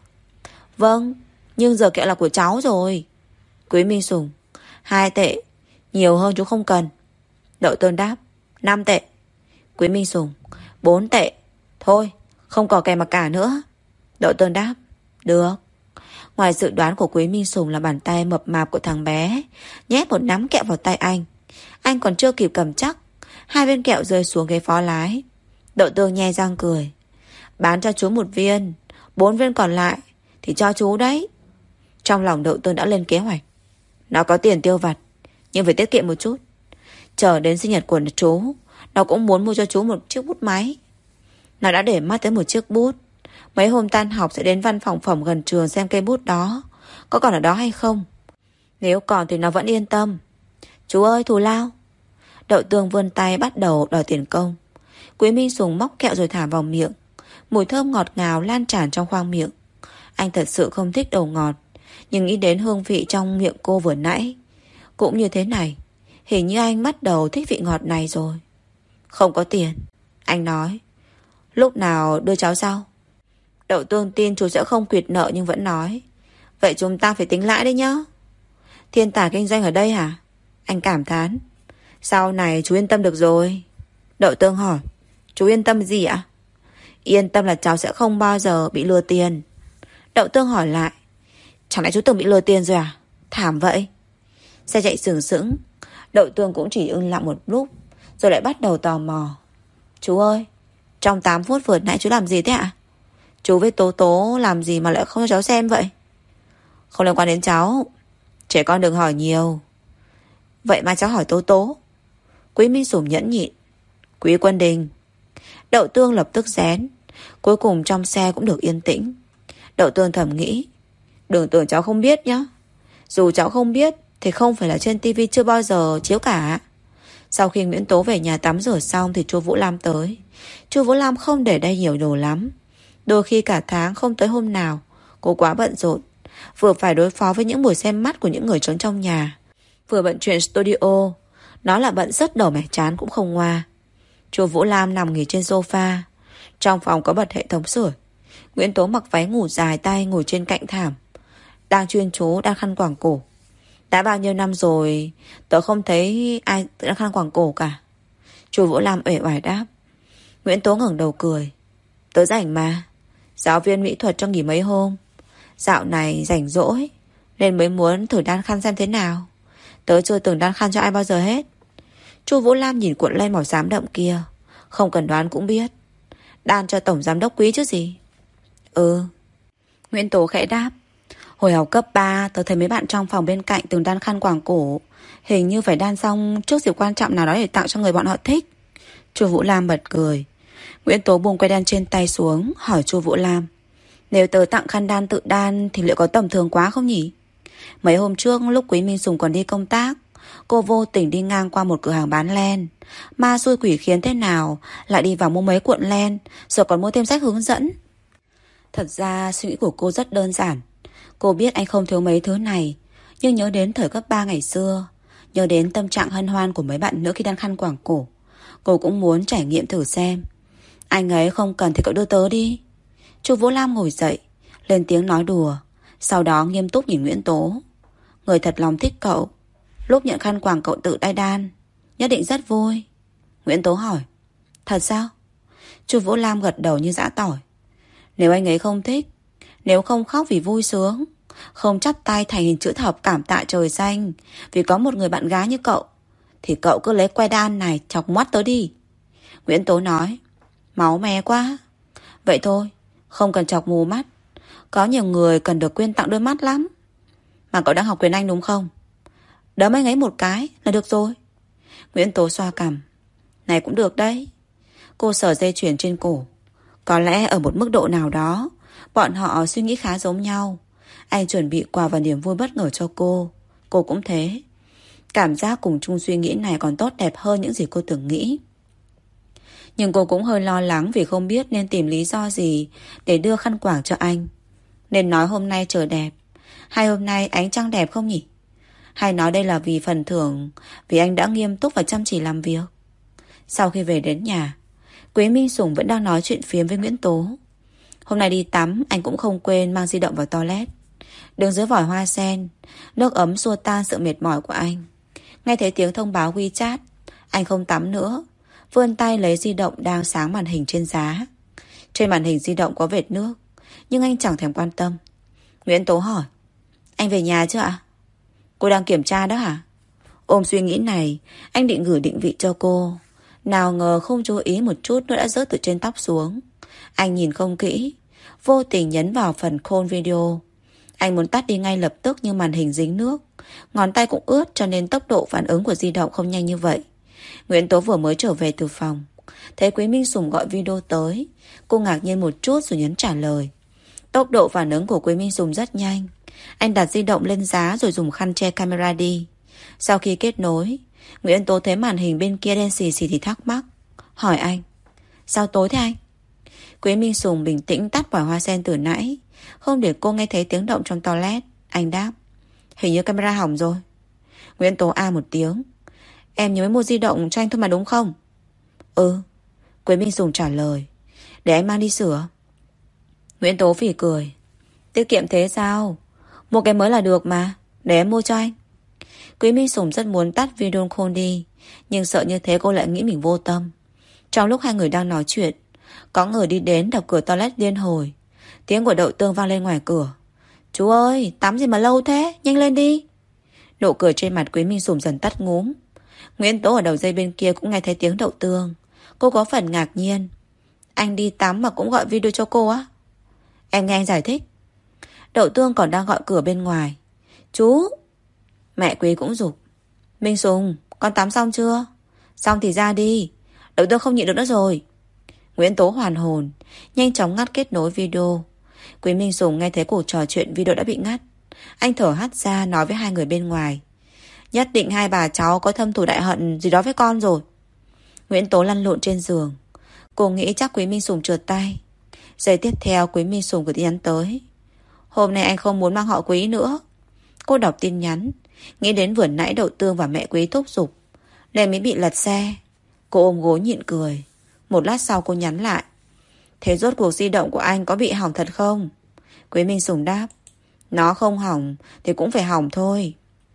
Vâng, nhưng giờ kẹo là của cháu rồi. Quý Minh Sùng. 2 tệ. Nhiều hơn chú không cần. Đậu Tương đáp. 5 tệ. Quý Minh Sùng. 4 tệ. Thôi, không có kè mà cả nữa. Đậu Tương đáp. Được. Ngoài dự đoán của Quý Minh Sùng là bàn tay mập mạp của thằng bé nhét một nắm kẹo vào tay anh. Anh còn chưa kịp cầm chắc, 2 viên kẹo rơi xuống ghế phó lái. Đậu Tương nhe răng cười. Bán cho chú 1 viên, 4 viên còn lại thì cho chú đấy. Trong lòng Đậu Tương đã lên kế hoạch. Nó có tiền tiêu vặt, nhưng phải tiết kiệm một chút. Chờ đến sinh nhật của chú, nó cũng muốn mua cho chú một chiếc bút máy. Nó đã để mắt tới một chiếc bút. Mấy hôm tan học sẽ đến văn phòng phẩm gần trường xem cây bút đó có còn ở đó hay không. Nếu còn thì nó vẫn yên tâm. Chú ơi, thù lao. Đậu Tương vươn tay bắt đầu đòi tiền công. Quý Minh Sùng móc kẹo rồi thả vào miệng. Mùi thơm ngọt ngào lan tràn trong khoang miệng. Anh thật sự không thích đồ ngọt, nhưng nghĩ đến hương vị trong miệng cô vừa nãy cũng như thế này, hình như anh bắt đầu thích vị ngọt này rồi. Không có tiền, anh nói. Lúc nào đưa cháu sau? Đậu Tương tin chú sẽ không quỵt nợ nhưng vẫn nói. Vậy chúng ta phải tính lãi đấy nhá. Thiên tài kinh doanh ở đây hả? Anh cảm thán. Sau này chú yên tâm được rồi. Đậu Tương hỏi. Chú yên tâm gì ạ? Yên tâm là cháu sẽ không bao giờ bị lừa tiền. Đậu Tương hỏi lại. Chẳng lẽ chú từng bị lừa tiền rồi à? Thảm vậy. Xe chạy sừng sững. Đậu Tương cũng chỉ im lặng một lúc, rồi lại bắt đầu tò mò. Chú ơi, trong 8 phút vừa nãy chú làm gì thế ạ? Chú với Tố Tố làm gì mà lại không cho cháu xem vậy? Không liên quan đến cháu. Trẻ con đừng hỏi nhiều. Vậy mà cháu hỏi Tố Tố. Quý Minh Sùng nhẫn nhịn. Quý Quân Đình. Đậu Tương lập tức rén. Cuối cùng trong xe cũng được yên tĩnh. Đậu Tương thầm nghĩ. Đừng tưởng cháu không biết nhá. Dù cháu không biết thì không phải là trên tivi chưa bao giờ chiếu cả. Sau khi Nguyễn Tố về nhà tắm rửa xong thì chú Vũ Lam tới. Chú Vũ Lam không để đây nhiều đồ lắm. Đôi khi cả tháng không tới hôm nào. Cô quá bận rộn, vừa phải đối phó với những buổi xem mắt của những người trốn trong nhà, vừa bận chuyện studio. Nó là bận rất đầu mẻ chán cũng không ngoa. Chú Vũ Lam nằm nghỉ trên sofa. Trong phòng có bật hệ thống sưởi. Nguyễn Tố mặc váy ngủ dài tay ngồi trên cạnh thảm, đang chuyên chú đan khăn quàng cổ. Đã bao nhiêu năm rồi tớ không thấy ai đan khăn quàng cổ cả. Chú Vũ Lam uể oải đáp. Nguyễn Tố ngẩng đầu cười. Tớ rảnh mà. Giáo viên mỹ thuật cho nghỉ mấy hôm. Dạo này rảnh rỗi nên mới muốn thử đan khăn xem thế nào. Tớ chưa từng đan khăn cho ai bao giờ hết. Chu Vũ Lam nhìn cuộn len màu xám đậm kia, không cần đoán cũng biết. Đan cho tổng giám đốc Quý chứ gì. Ừ. Nguyễn Tố khẽ đáp. Hồi học cấp 3, tớ thấy mấy bạn trong phòng bên cạnh từng đan khăn quàng cổ. Hình như phải đan xong trước dịp quan trọng nào đó để tặng cho người bọn họ thích. Chu Vũ Lam bật cười. Nguyễn Tố buông que đan trên tay xuống, hỏi Chu Vũ Lam: Nếu tớ tặng khăn đan tự đan thì liệu có tầm thường quá không nhỉ? Mấy hôm trước lúc Quý Minh Sùng còn đi công tác, cô vô tình đi ngang qua một cửa hàng bán len. Ma xui quỷ khiến thế nào lại đi vào mua mấy cuộn len, rồi còn mua thêm sách hướng dẫn. Thật ra suy nghĩ của cô rất đơn giản. Cô biết anh không thiếu mấy thứ này, nhưng nhớ đến thời cấp 3 ngày xưa, nhớ đến tâm trạng hân hoan của mấy bạn nữ khi đan khăn quàng cổ, cô cũng muốn trải nghiệm thử xem. Anh ấy không cần thì cậu đưa tớ đi. Chu Vũ Lam ngồi dậy, lên tiếng nói đùa, sau đó nghiêm túc nhìn Nguyễn Tố. Người thật lòng thích cậu, lúc nhận khăn quàng cậu tự tay đan, nhất định rất vui. Nguyễn Tố hỏi: Thật sao? Chu Vũ Lam gật đầu như giã tỏi. Nếu anh ấy không thích, nếu không khóc vì vui sướng, không chắp tay thành hình chữ thập cảm tạ trời xanh vì có một người bạn gái như cậu, thì cậu cứ lấy que đan này chọc mắt tớ đi. Nguyễn Tố nói: Máu me quá. Vậy thôi, không cần chọc mù mắt. Có nhiều người cần được quyên tặng đôi mắt lắm. Mà cậu đang học quyền Anh đúng không? Đấm anh ấy một cái là được rồi. Nguyễn Tố xoa cằm. Này cũng được đấy. Cô sờ dây chuyền trên cổ. Có lẽ ở một mức độ nào đó, bọn họ suy nghĩ khá giống nhau. Anh chuẩn bị quà và niềm vui bất ngờ cho cô. Cô cũng thế. Cảm giác cùng chung suy nghĩ này còn tốt đẹp hơn những gì cô tưởng nghĩ. Nhưng cô cũng hơi lo lắng vì không biết nên tìm lý do gì để đưa khăn quàng cho anh. Nên nói hôm nay trời đẹp, hay hôm nay ánh trăng đẹp không nhỉ? Hay nói đây là vì phần thưởng, vì anh đã nghiêm túc và chăm chỉ làm việc. Sau khi về đến nhà, Quý Minh Sùng vẫn đang nói chuyện phiếm với Nguyễn Tố. Hôm nay đi tắm, anh cũng không quên mang di động vào toilet. Đứng dưới vòi hoa sen, nước ấm xua tan sự mệt mỏi của anh. Nghe thấy tiếng thông báo WeChat, anh không tắm nữa, vươn tay lấy di động đang sáng màn hình trên giá. Trên màn hình di động có vệt nước, nhưng anh chẳng thèm quan tâm. Nguyễn Tố hỏi: Anh về nhà chưa ạ? Cô đang kiểm tra đó hả? Ôm suy nghĩ này, anh định gửi định vị cho cô. Nào ngờ không chú ý một chút nó đã rớt từ trên tóc xuống. Anh nhìn không kỹ, vô tình nhấn vào phần call video. Anh muốn tắt đi ngay lập tức nhưng màn hình dính nước, ngón tay cũng ướt cho nên tốc độ phản ứng của di động không nhanh như vậy. Nguyễn Tố vừa mới trở về từ phòng, thấy Quý Minh Sùng gọi video tới. Cô ngạc nhiên một chút rồi nhấn trả lời. Tốc độ phản ứng của Quý Minh Sùng rất nhanh. Anh đặt di động lên giá rồi dùng khăn che camera đi. Sau khi kết nối, Nguyễn Tố thấy màn hình bên kia đen xì xì thì thắc mắc, hỏi anh: Sao tối thế anh? Quý Minh Sùng bình tĩnh tắt vòi hoa sen từ nãy, không để cô nghe thấy tiếng động trong toilet. Anh đáp: Hình như camera hỏng rồi. Nguyễn Tố a một tiếng: Em nhớ mới mua di động cho anh thôi mà đúng không? Ừ. Quý Minh Sùng trả lời: Để anh mang đi sửa. Nguyễn Tố phỉ cười: Tiết kiệm thế sao? Mua cái mới là được mà, để em mua cho anh. Quý Minh Sùng rất muốn tắt video call đi, nhưng sợ như thế cô lại nghĩ mình vô tâm. Trong lúc hai người đang nói chuyện, có người đi đến đập cửa toilet liên hồi. Tiếng của Đậu Tương vang lên ngoài cửa: Chú ơi, tắm gì mà lâu thế, nhanh lên đi. Nụ cười trên mặt Quý Minh Sùng dần tắt ngúm. Nguyễn Tố ở đầu dây bên kia cũng nghe thấy tiếng Đậu Tương. Cô có phần ngạc nhiên. Anh đi tắm mà cũng gọi video cho cô á? Em nghe anh giải thích. Đậu Tương còn đang gọi cửa bên ngoài: Chú. Mẹ Quý cũng giục: Minh Sùng, con tắm xong chưa? Xong thì ra đi, Đậu Tương không nhịn được nữa rồi. Nguyễn Tố hoàn hồn, nhanh chóng ngắt kết nối video. Quý Minh Sùng nghe thấy cuộc trò chuyện video đã bị ngắt. Anh thở hắt ra nói với hai người bên ngoài: Nhất định hai bà cháu có thâm thù đại hận gì đó với con rồi. Nguyễn Tố lăn lộn trên giường. Cô nghĩ chắc Quý Minh Sùng trượt tay. Giây tiếp theo Quý Minh Sùng gửi tin nhắn tới: Hôm nay anh không muốn mang họ Quý nữa. Cô đọc tin nhắn, nghĩ đến vừa nãy Đậu Tương và mẹ Quý thúc giục nên mới bị lật xe. Cô ôm gối nhịn cười. Một lát sau cô nhắn lại: Thế rốt cuộc di động của anh có bị hỏng thật không? Quý Minh Sùng đáp: Nó không hỏng thì cũng phải hỏng thôi.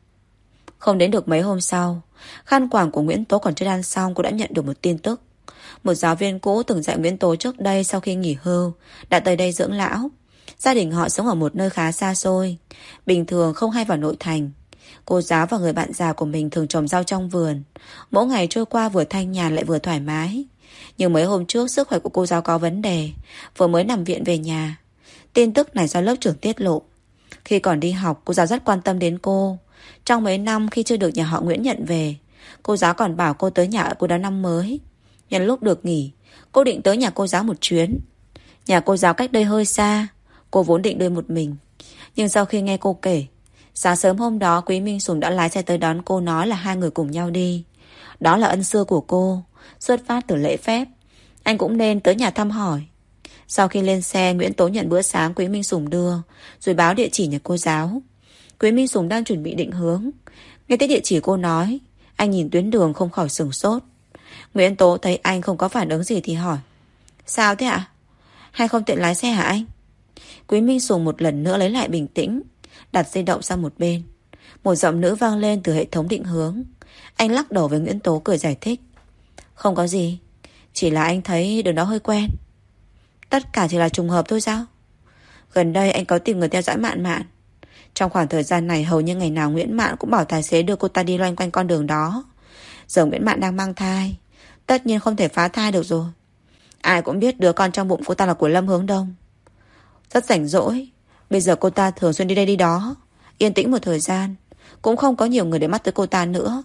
Không đến được mấy hôm sau, khăn quàng của Nguyễn Tố còn chưa đan xong, cô đã nhận được một tin tức. Một giáo viên cũ từng dạy Nguyễn Tố trước đây sau khi nghỉ hưu đã tới đây dưỡng lão. Gia đình họ sống ở một nơi khá xa xôi, bình thường không hay vào nội thành. Cô giáo và người bạn già của mình thường trồng rau trong vườn. Mỗi ngày trôi qua vừa thanh nhàn lại vừa thoải mái. Nhưng mấy hôm trước sức khỏe của cô giáo có vấn đề, vừa mới nằm viện về nhà. Tin tức này do lớp trưởng tiết lộ. Khi còn đi học, cô giáo rất quan tâm đến cô. Trong mấy năm khi chưa được nhà họ Nguyễn nhận về, cô giáo còn bảo cô tới nhà cô đón năm mới. Nhân lúc được nghỉ, cô định tới nhà cô giáo một chuyến. Nhà cô giáo cách đây hơi xa, cô vốn định đi một mình. Nhưng sau khi nghe cô kể, sáng sớm hôm đó Quý Minh Sùng đã lái xe tới đón cô, nói là hai người cùng nhau đi. Đó là ân xưa của cô, xuất phát từ lễ phép. Anh cũng nên tới nhà thăm hỏi. Sau khi lên xe, Nguyễn Tố nhận bữa sáng Quý Minh Sùng đưa, rồi báo địa chỉ nhà cô giáo. Quý Minh Sùng đang chuẩn bị định hướng. Nghe tới địa chỉ cô nói, anh nhìn tuyến đường không khỏi sửng sốt. Nguyễn Tố thấy anh không có phản ứng gì thì hỏi: Sao thế ạ? Hay không tiện lái xe hả anh? Quý Minh Sùng một lần nữa lấy lại bình tĩnh, đặt di động sang một bên. Một giọng nữ vang lên từ hệ thống định hướng. Anh lắc đầu với Nguyễn Tố cười giải thích: Không có gì, chỉ là anh thấy đường đó hơi quen. Tất cả chỉ là trùng hợp thôi sao? Gần đây anh có tìm người theo dõi Mạn Mạn. Trong khoảng thời gian này hầu như ngày nào Nguyễn Mạn cũng bảo tài xế đưa cô ta đi loanh quanh con đường đó. Giờ Nguyễn Mạn đang mang thai, tất nhiên không thể phá thai được rồi. Ai cũng biết đứa con trong bụng cô ta là của Lâm Hướng Đông. Rất rảnh rỗi, bây giờ cô ta thường xuyên đi đây đi đó. Yên tĩnh một thời gian, cũng không có nhiều người để mắt tới cô ta nữa.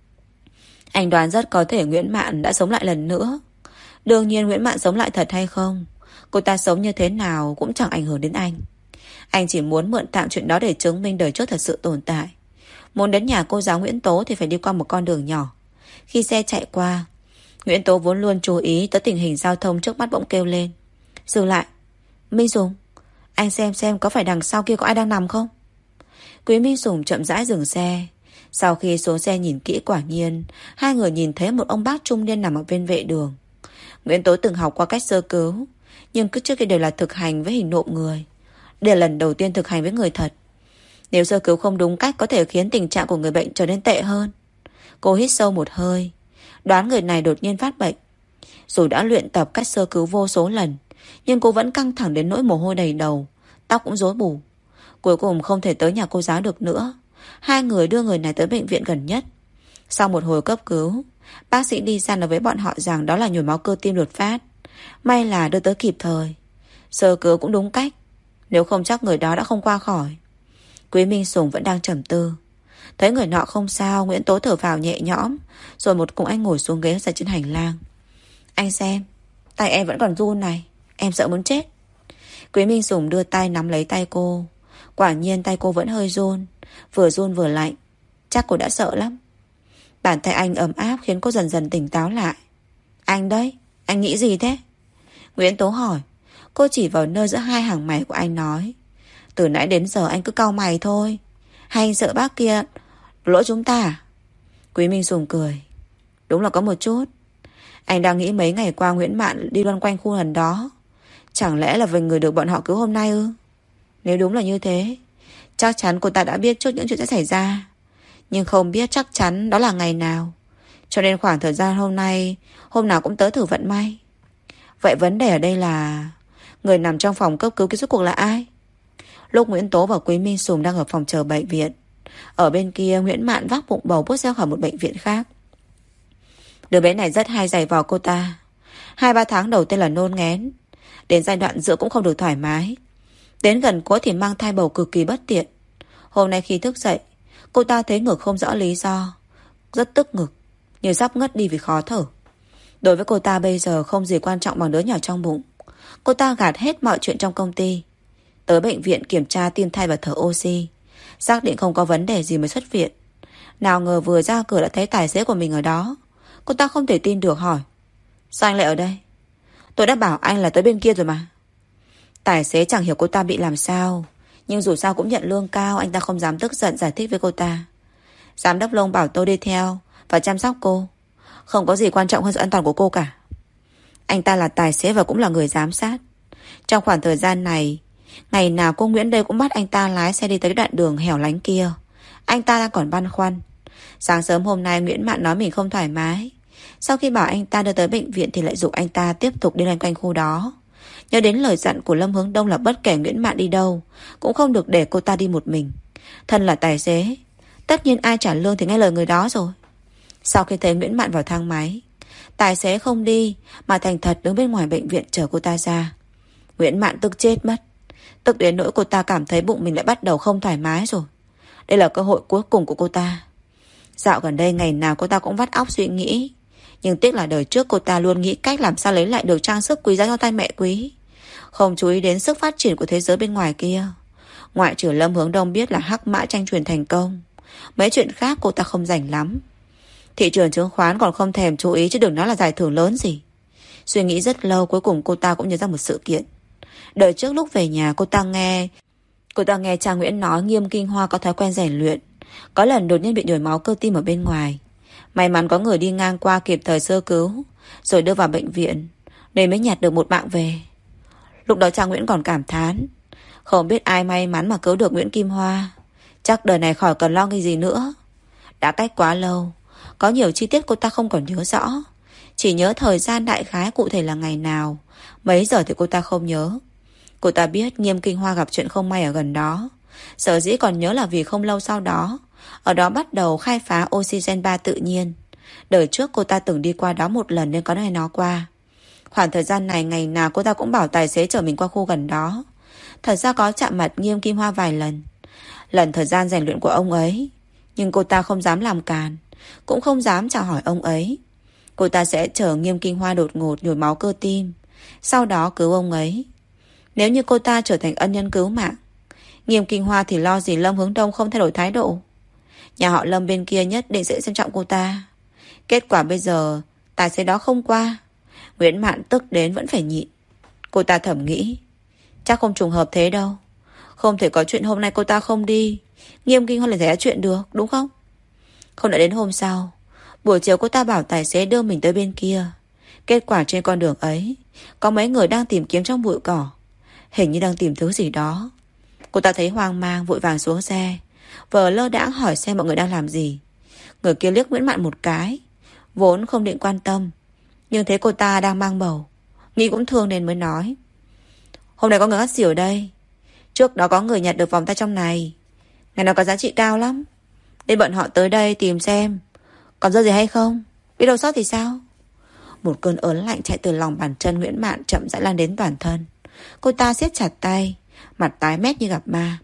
Anh đoán rất có thể Nguyễn Mạn đã sống lại lần nữa. Đương nhiên Nguyễn Mạn sống lại thật hay không, cô ta sống như thế nào cũng chẳng ảnh hưởng đến anh. Anh chỉ muốn mượn tạm chuyện đó để chứng minh đời trước thật sự tồn tại. Muốn đến nhà cô giáo Nguyễn Tố thì phải đi qua một con đường nhỏ. Khi xe chạy qua, Nguyễn Tố vốn luôn chú ý tới tình hình giao thông trước mắt bỗng kêu lên: Dừng lại. Minh Sùng, anh xem có phải đằng sau kia có ai đang nằm không? Quý Minh Sùng chậm rãi dừng xe. Sau khi xuống xe nhìn kỹ, quả nhiên hai người nhìn thấy một ông bác trung niên nằm ở bên vệ đường. Nguyễn Tố từng học qua cách sơ cứu, nhưng cứ trước kia đều là thực hành với hình nộm người. Đây là lần đầu tiên thực hành với người thật. Nếu sơ cứu không đúng cách có thể khiến tình trạng của người bệnh trở nên tệ hơn. Cô hít sâu một hơi, đoán người này đột nhiên phát bệnh. Dù đã luyện tập cách sơ cứu vô số lần, nhưng cô vẫn căng thẳng đến nỗi mồ hôi đầy đầu, tóc cũng rối bù. Cuối cùng không thể tới nhà cô giáo được nữa. Hai người đưa người này tới bệnh viện gần nhất. Sau một hồi cấp cứu, bác sĩ đi ra nói với bọn họ rằng đó là nhồi máu cơ tim đột phát. May là đưa tới kịp thời. Sơ cứu cũng đúng cách, nếu không chắc người đó đã không qua khỏi. Quý Minh Sùng vẫn đang trầm tư. Thấy người nọ không sao, Nguyễn Tố thở vào nhẹ nhõm, rồi một cùng anh ngồi xuống ghế ra trên hành lang. Anh xem, tay em vẫn còn run này, em sợ muốn chết. Quý Minh Sùng đưa tay nắm lấy tay cô. Quả nhiên tay cô vẫn hơi run vừa lạnh. Chắc cô đã sợ lắm. Bàn tay anh ấm áp khiến cô dần dần tỉnh táo lại. Anh đấy, anh nghĩ gì thế? Nguyễn Tố hỏi. Cô chỉ vào nơi giữa hai hàng mày của anh nói: Từ nãy đến giờ anh cứ cau mày thôi. Hay anh sợ bác kia lỗi chúng ta à? Quý Minh Sùng cười. Đúng là có một chút. Anh đang nghĩ mấy ngày qua Nguyễn Mạn đi loanh quanh khu gần đó, chẳng lẽ là về người được bọn họ cứu hôm nay ư? Nếu đúng là như thế, chắc chắn cô ta đã biết trước những chuyện sẽ xảy ra, nhưng không biết chắc chắn đó là ngày nào. Cho nên khoảng thời gian hôm nay, hôm nào cũng tới thử vận may. Vậy vấn đề ở đây là người nằm trong phòng cấp cứu kia rốt cuộc là ai? Lúc Nguyễn Tố và Quý Minh Sùng đang ở phòng chờ bệnh viện, ở bên kia Nguyễn Mạn vác bụng bầu bước ra khỏi một bệnh viện khác. Đứa bé này rất hay giày vò cô ta. 2-3 tháng đầu tiên là nôn nghén, đến giai đoạn giữa cũng không được thoải mái, đến gần cuối thì mang thai bầu cực kỳ bất tiện. Hôm nay khi thức dậy, cô ta thấy ngực không rõ lý do, rất tức ngực, như sắp ngất đi vì khó thở. Đối với cô ta bây giờ không gì quan trọng bằng đứa nhỏ trong bụng. Cô ta gạt hết mọi chuyện trong công ty, tới bệnh viện kiểm tra tim thai và thở oxy, xác định không có vấn đề gì mới xuất viện. Nào ngờ vừa ra cửa đã thấy tài xế của mình ở đó. Cô ta không thể tin được, hỏi: Sao anh lại ở đây? Tôi đã bảo anh là tới bên kia rồi mà. Tài xế chẳng hiểu cô ta bị làm sao, nhưng dù sao cũng nhận lương cao, anh ta không dám tức giận giải thích với cô ta. Giám đốc Long bảo tôi đi theo và chăm sóc cô, không có gì quan trọng hơn sự an toàn của cô cả. Anh ta là tài xế và cũng là người giám sát. Trong khoảng thời gian này, ngày nào cô Nguyễn đây cũng bắt anh ta lái xe đi tới đoạn đường hẻo lánh kia. Anh ta đang còn băn khoăn. Sáng sớm hôm nay Nguyễn Mạn nói mình không thoải mái. Sau khi bảo anh ta đưa tới bệnh viện thì lại giục anh ta tiếp tục đi loanh quanh khu đó. Nhớ đến lời dặn của Lâm Hướng Đông là bất kể Nguyễn Mạn đi đâu cũng không được để cô ta đi một mình. Thân là tài xế, tất nhiên ai trả lương thì nghe lời người đó rồi. Sau khi thấy Nguyễn Mạn vào thang máy, tài xế không đi mà thành thật đứng bên ngoài bệnh viện chờ cô ta ra. Nguyễn Mạn tức chết mất. Tức đến nỗi cô ta cảm thấy bụng mình lại bắt đầu không thoải mái rồi. Đây là cơ hội cuối cùng của cô ta. Dạo gần đây ngày nào cô ta cũng vắt óc suy nghĩ. Nhưng tiếc là đời trước cô ta luôn nghĩ cách làm sao lấy lại được trang sức quý giá cho tay mẹ quý, không chú ý đến sức phát triển của thế giới bên ngoài kia. Ngoại trừ Lâm Hướng Đông biết là hắc mã tranh truyền thành công, mấy chuyện khác cô ta không rành lắm. Thị trường chứng khoán còn không thèm chú ý, chứ đừng nói là giải thưởng lớn gì. Suy nghĩ rất lâu, cuối cùng cô ta cũng nhớ ra một sự kiện. Đợi trước lúc về nhà cô ta nghe cha Nguyễn nói Nghiêm Kinh Hoa có thói quen rèn luyện. Có lần đột nhiên bị nhồi máu cơ tim ở bên ngoài. May mắn có người đi ngang qua kịp thời sơ cứu, rồi đưa vào bệnh viện, nên mới nhặt được một mạng về. Lúc đó cha Nguyễn còn cảm thán, không biết ai may mắn mà cứu được Nguyễn Kim Hoa. Chắc đời này khỏi cần lo cái gì nữa. Đã cách quá lâu, có nhiều chi tiết cô ta không còn nhớ rõ. Chỉ nhớ thời gian đại khái cụ thể là ngày nào, mấy giờ thì cô ta không nhớ. Cô ta biết Nghiêm Kinh Hoa gặp chuyện không may ở gần đó. Sở dĩ còn nhớ là vì không lâu sau đó, ở đó bắt đầu khai phá oxygen 3 tự nhiên. Đời trước cô ta từng đi qua đó một lần nên có nghe nó qua. Khoảng thời gian này ngày nào cô ta cũng bảo tài xế chở mình qua khu gần đó. Thật ra có chạm mặt Nghiêm Kim Hoa vài lần. Lần thời gian rèn luyện của ông ấy. Nhưng cô ta không dám làm càn, cũng không dám chào hỏi ông ấy. Cô ta sẽ chờ Nghiêm Kinh Hoa đột ngột nhồi máu cơ tim, sau đó cứu ông ấy. Nếu như cô ta trở thành ân nhân cứu mạng, Nghiêm Kinh Hoa thì lo gì Lâm Hướng Đông không thay đổi thái độ. Nhà họ Lâm bên kia nhất định sẽ xem trọng cô ta. Kết quả bây giờ tài xế đó không qua, Nguyễn Mạn tức đến vẫn phải nhịn. Cô ta thầm nghĩ, chắc không trùng hợp thế đâu. Không thể có chuyện hôm nay cô ta không đi, Nghiêm Kinh Hoa lại xảy ra chuyện được, đúng không? Không đã đến hôm sau, buổi chiều cô ta bảo tài xế đưa mình tới bên kia. Kết quả trên con đường ấy có mấy người đang tìm kiếm trong bụi cỏ, hình như đang tìm thứ gì đó. Cô ta thấy hoang mang, vội vàng xuống xe, vờ lơ đãng hỏi xem mọi người đang làm gì. Người kia liếc Nguyễn Mạn một cái, vốn không định quan tâm, nhưng thấy cô ta đang mang bầu, nghĩ cũng thương nên mới nói, hôm nay có người ngất xỉu ở đây. Trước đó có người nhặt được vòng tay trong này, ngày nào có giá trị cao lắm, nên bọn họ tới đây tìm xem còn rơi gì hay không, biết đâu sót thì sao. Một cơn ớn lạnh chạy từ lòng bàn chân Nguyễn Mạn chậm rãi lan đến toàn thân. Cô ta siết chặt tay, mặt tái mét như gặp ma.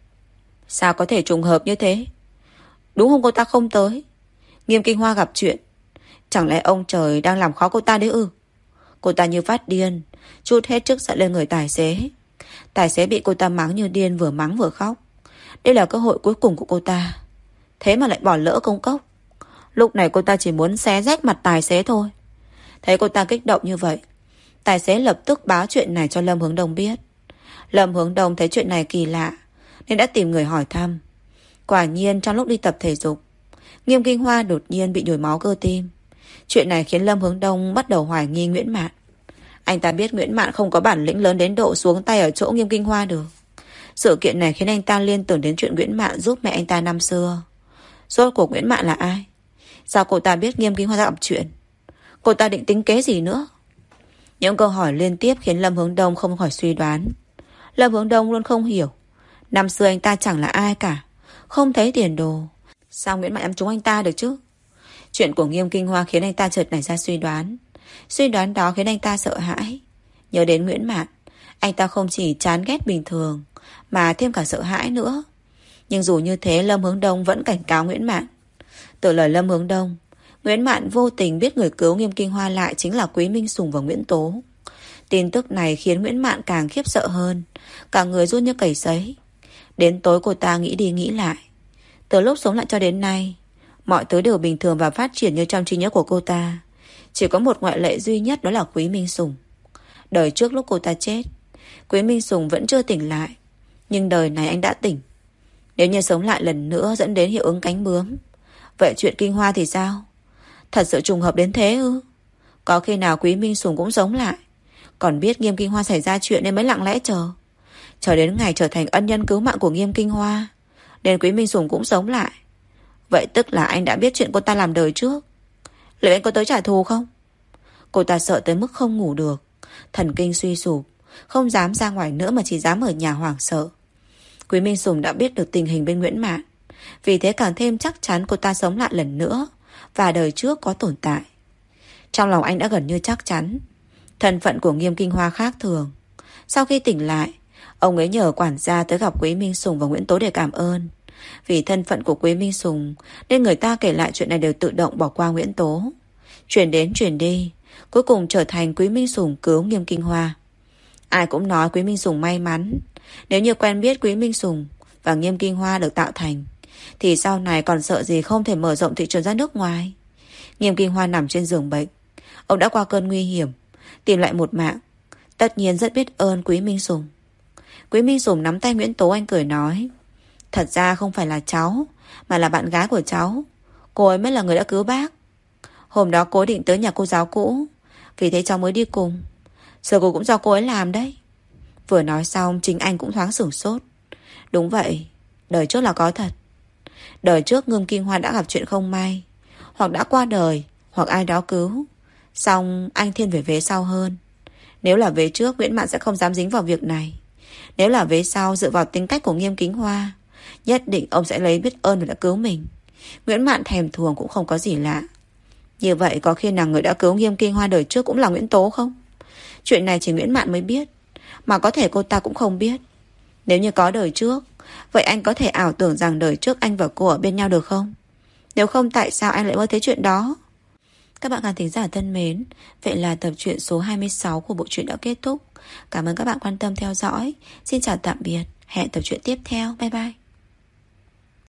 Sao có thể trùng hợp như thế? Đúng hôm cô ta không tới, Nghiêm Kinh Hoa gặp chuyện. Chẳng lẽ ông trời đang làm khó cô ta đấy ư? Cô ta như phát điên, trút hết tức giận lên người tài xế. Tài xế bị cô ta mắng như điên, vừa mắng vừa khóc. Đây là cơ hội cuối cùng của cô ta, thế mà lại bỏ lỡ công cốc. Lúc này cô ta chỉ muốn xé rách mặt tài xế thôi. Thấy cô ta kích động như vậy, tài xế lập tức báo chuyện này cho Lâm Hướng Đông biết. Lâm Hướng Đông thấy chuyện này kỳ lạ nên đã tìm người hỏi thăm. Quả nhiên trong lúc đi tập thể dục, Nghiêm Kinh Hoa đột nhiên bị nhồi máu cơ tim. Chuyện này khiến Lâm Hướng Đông bắt đầu hoài nghi Nguyễn Mạn. Anh ta biết Nguyễn Mạn không có bản lĩnh lớn đến độ xuống tay ở chỗ Nghiêm Kinh Hoa được. Sự kiện này khiến anh ta liên tưởng đến chuyện Nguyễn Mạn giúp mẹ anh ta năm xưa. Rốt cuộc Nguyễn Mạn là ai? Sao cô ta biết Nghiêm Kinh Hoa gặp chuyện? Cô ta định tính kế gì nữa? Những câu hỏi liên tiếp khiến Lâm Hướng Đông không khỏi suy đoán. Lâm Hướng Đông luôn không hiểu, năm xưa anh ta chẳng là ai cả, không thấy tiền đồ, sao Nguyễn Mạn em trúng anh ta được chứ? Chuyện của Nghiêm Kinh Hoa khiến anh ta chợt nảy ra suy đoán. Suy đoán đó khiến anh ta sợ hãi. Nhớ đến Nguyễn Mạn, anh ta không chỉ chán ghét bình thường, mà thêm cả sợ hãi nữa. Nhưng dù như thế, Lâm Hướng Đông vẫn cảnh cáo Nguyễn Mạn. Từ lời Lâm Hướng Đông, Nguyễn Mạn vô tình biết người cứu Nghiêm Kinh Hoa lại chính là Quý Minh Sùng và Nguyễn Tố. Tin tức này khiến Nguyễn Mạn càng khiếp sợ hơn, cả người run như cầy sấy. Đến tối cô ta nghĩ đi nghĩ lại. Từ lúc sống lại cho đến nay, mọi thứ đều bình thường và phát triển như trong trí nhớ của cô ta. Chỉ có một ngoại lệ duy nhất, đó là Quý Minh Sùng. Đời trước lúc cô ta chết, Quý Minh Sùng vẫn chưa tỉnh lại, nhưng đời này anh đã tỉnh. Nếu như sống lại lần nữa dẫn đến hiệu ứng cánh bướm, vậy chuyện Kinh Hoa thì sao? Thật sự trùng hợp đến thế ư? Có khi nào Quý Minh Sùng cũng sống lại, còn biết Nghiêm Kinh Hoa xảy ra chuyện nên mới lặng lẽ chờ đến ngày trở thành ân nhân cứu mạng của Nghiêm Kinh Hoa, nên Quý Minh Sùng cũng sống lại. Vậy tức là anh đã biết chuyện cô ta làm đời trước. Liệu anh có tới trả thù không? Cô ta sợ tới mức không ngủ được, thần kinh suy sụp, không dám ra ngoài nữa mà chỉ dám ở nhà hoảng sợ. Quý Minh Sùng đã biết được tình hình bên Nguyễn Mạn, vì thế càng thêm chắc chắn cô ta sống lại lần nữa và đời trước có tồn tại. Trong lòng anh đã gần như chắc chắn thân phận của Nghiêm Kinh Hoa khác thường. Sau khi tỉnh lại, Ông ấy nhờ quản gia tới gặp Quý Minh Sùng và Nguyễn Tố để cảm ơn. Vì thân phận của Quý Minh Sùng nên người ta kể lại chuyện này đều tự động bỏ qua Nguyễn Tố. Chuyển đến chuyển đi, cuối cùng trở thành Quý Minh Sùng cứu Nghiêm Kinh Hoa. Ai cũng nói Quý Minh Sùng may mắn. Nếu như quen biết Quý Minh Sùng và Nghiêm Kinh Hoa được tạo thành, thì sau này còn sợ gì không thể mở rộng thị trường ra nước ngoài. Nghiêm Kinh Hoa nằm trên giường bệnh. Ông đã qua cơn nguy hiểm, tìm lại một mạng. Tất nhiên rất biết ơn Quý Minh Sùng. Quý Minh Sùng nắm tay Nguyễn Tố, anh cười nói: thật ra không phải là cháu, mà là bạn gái của cháu. Cô ấy mới là người đã cứu bác. Hôm đó cô định tới nhà cô giáo cũ, vì thế cháu mới đi cùng. Giờ cô cũng do cô ấy làm đấy. Vừa nói xong chính anh cũng thoáng sửng sốt. Đúng vậy, đời trước là có thật. Đời trước Nghiêm Kinh Hoa đã gặp chuyện không may, hoặc đã qua đời, hoặc ai đó cứu. Xong anh thiên về vế sau hơn. Nếu là vế trước, Nguyễn Mạn sẽ không dám dính vào việc này. Nếu là vế sau, dựa vào tính cách của Nghiêm Kính Hoa, nhất định ông sẽ lấy biết ơn và đã cứu mình. Nguyễn Mạn thèm thuồng cũng không có gì lạ. Như vậy có khi nào người đã cứu Nghiêm Kinh Hoa đời trước cũng là Nguyễn Tố không? Chuyện này chỉ Nguyễn Mạn mới biết, mà có thể cô ta cũng không biết. Nếu như có đời trước, vậy anh có thể ảo tưởng rằng đời trước anh và cô ở bên nhau được không? Nếu không, tại sao anh lại mơ thấy chuyện đó? Các bạn khán thính giả thân mến, vậy là tập truyện số 26 của bộ truyện đã kết thúc. Cảm ơn các bạn quan tâm theo dõi. Xin chào tạm biệt, hẹn tập truyện tiếp theo. Bye bye.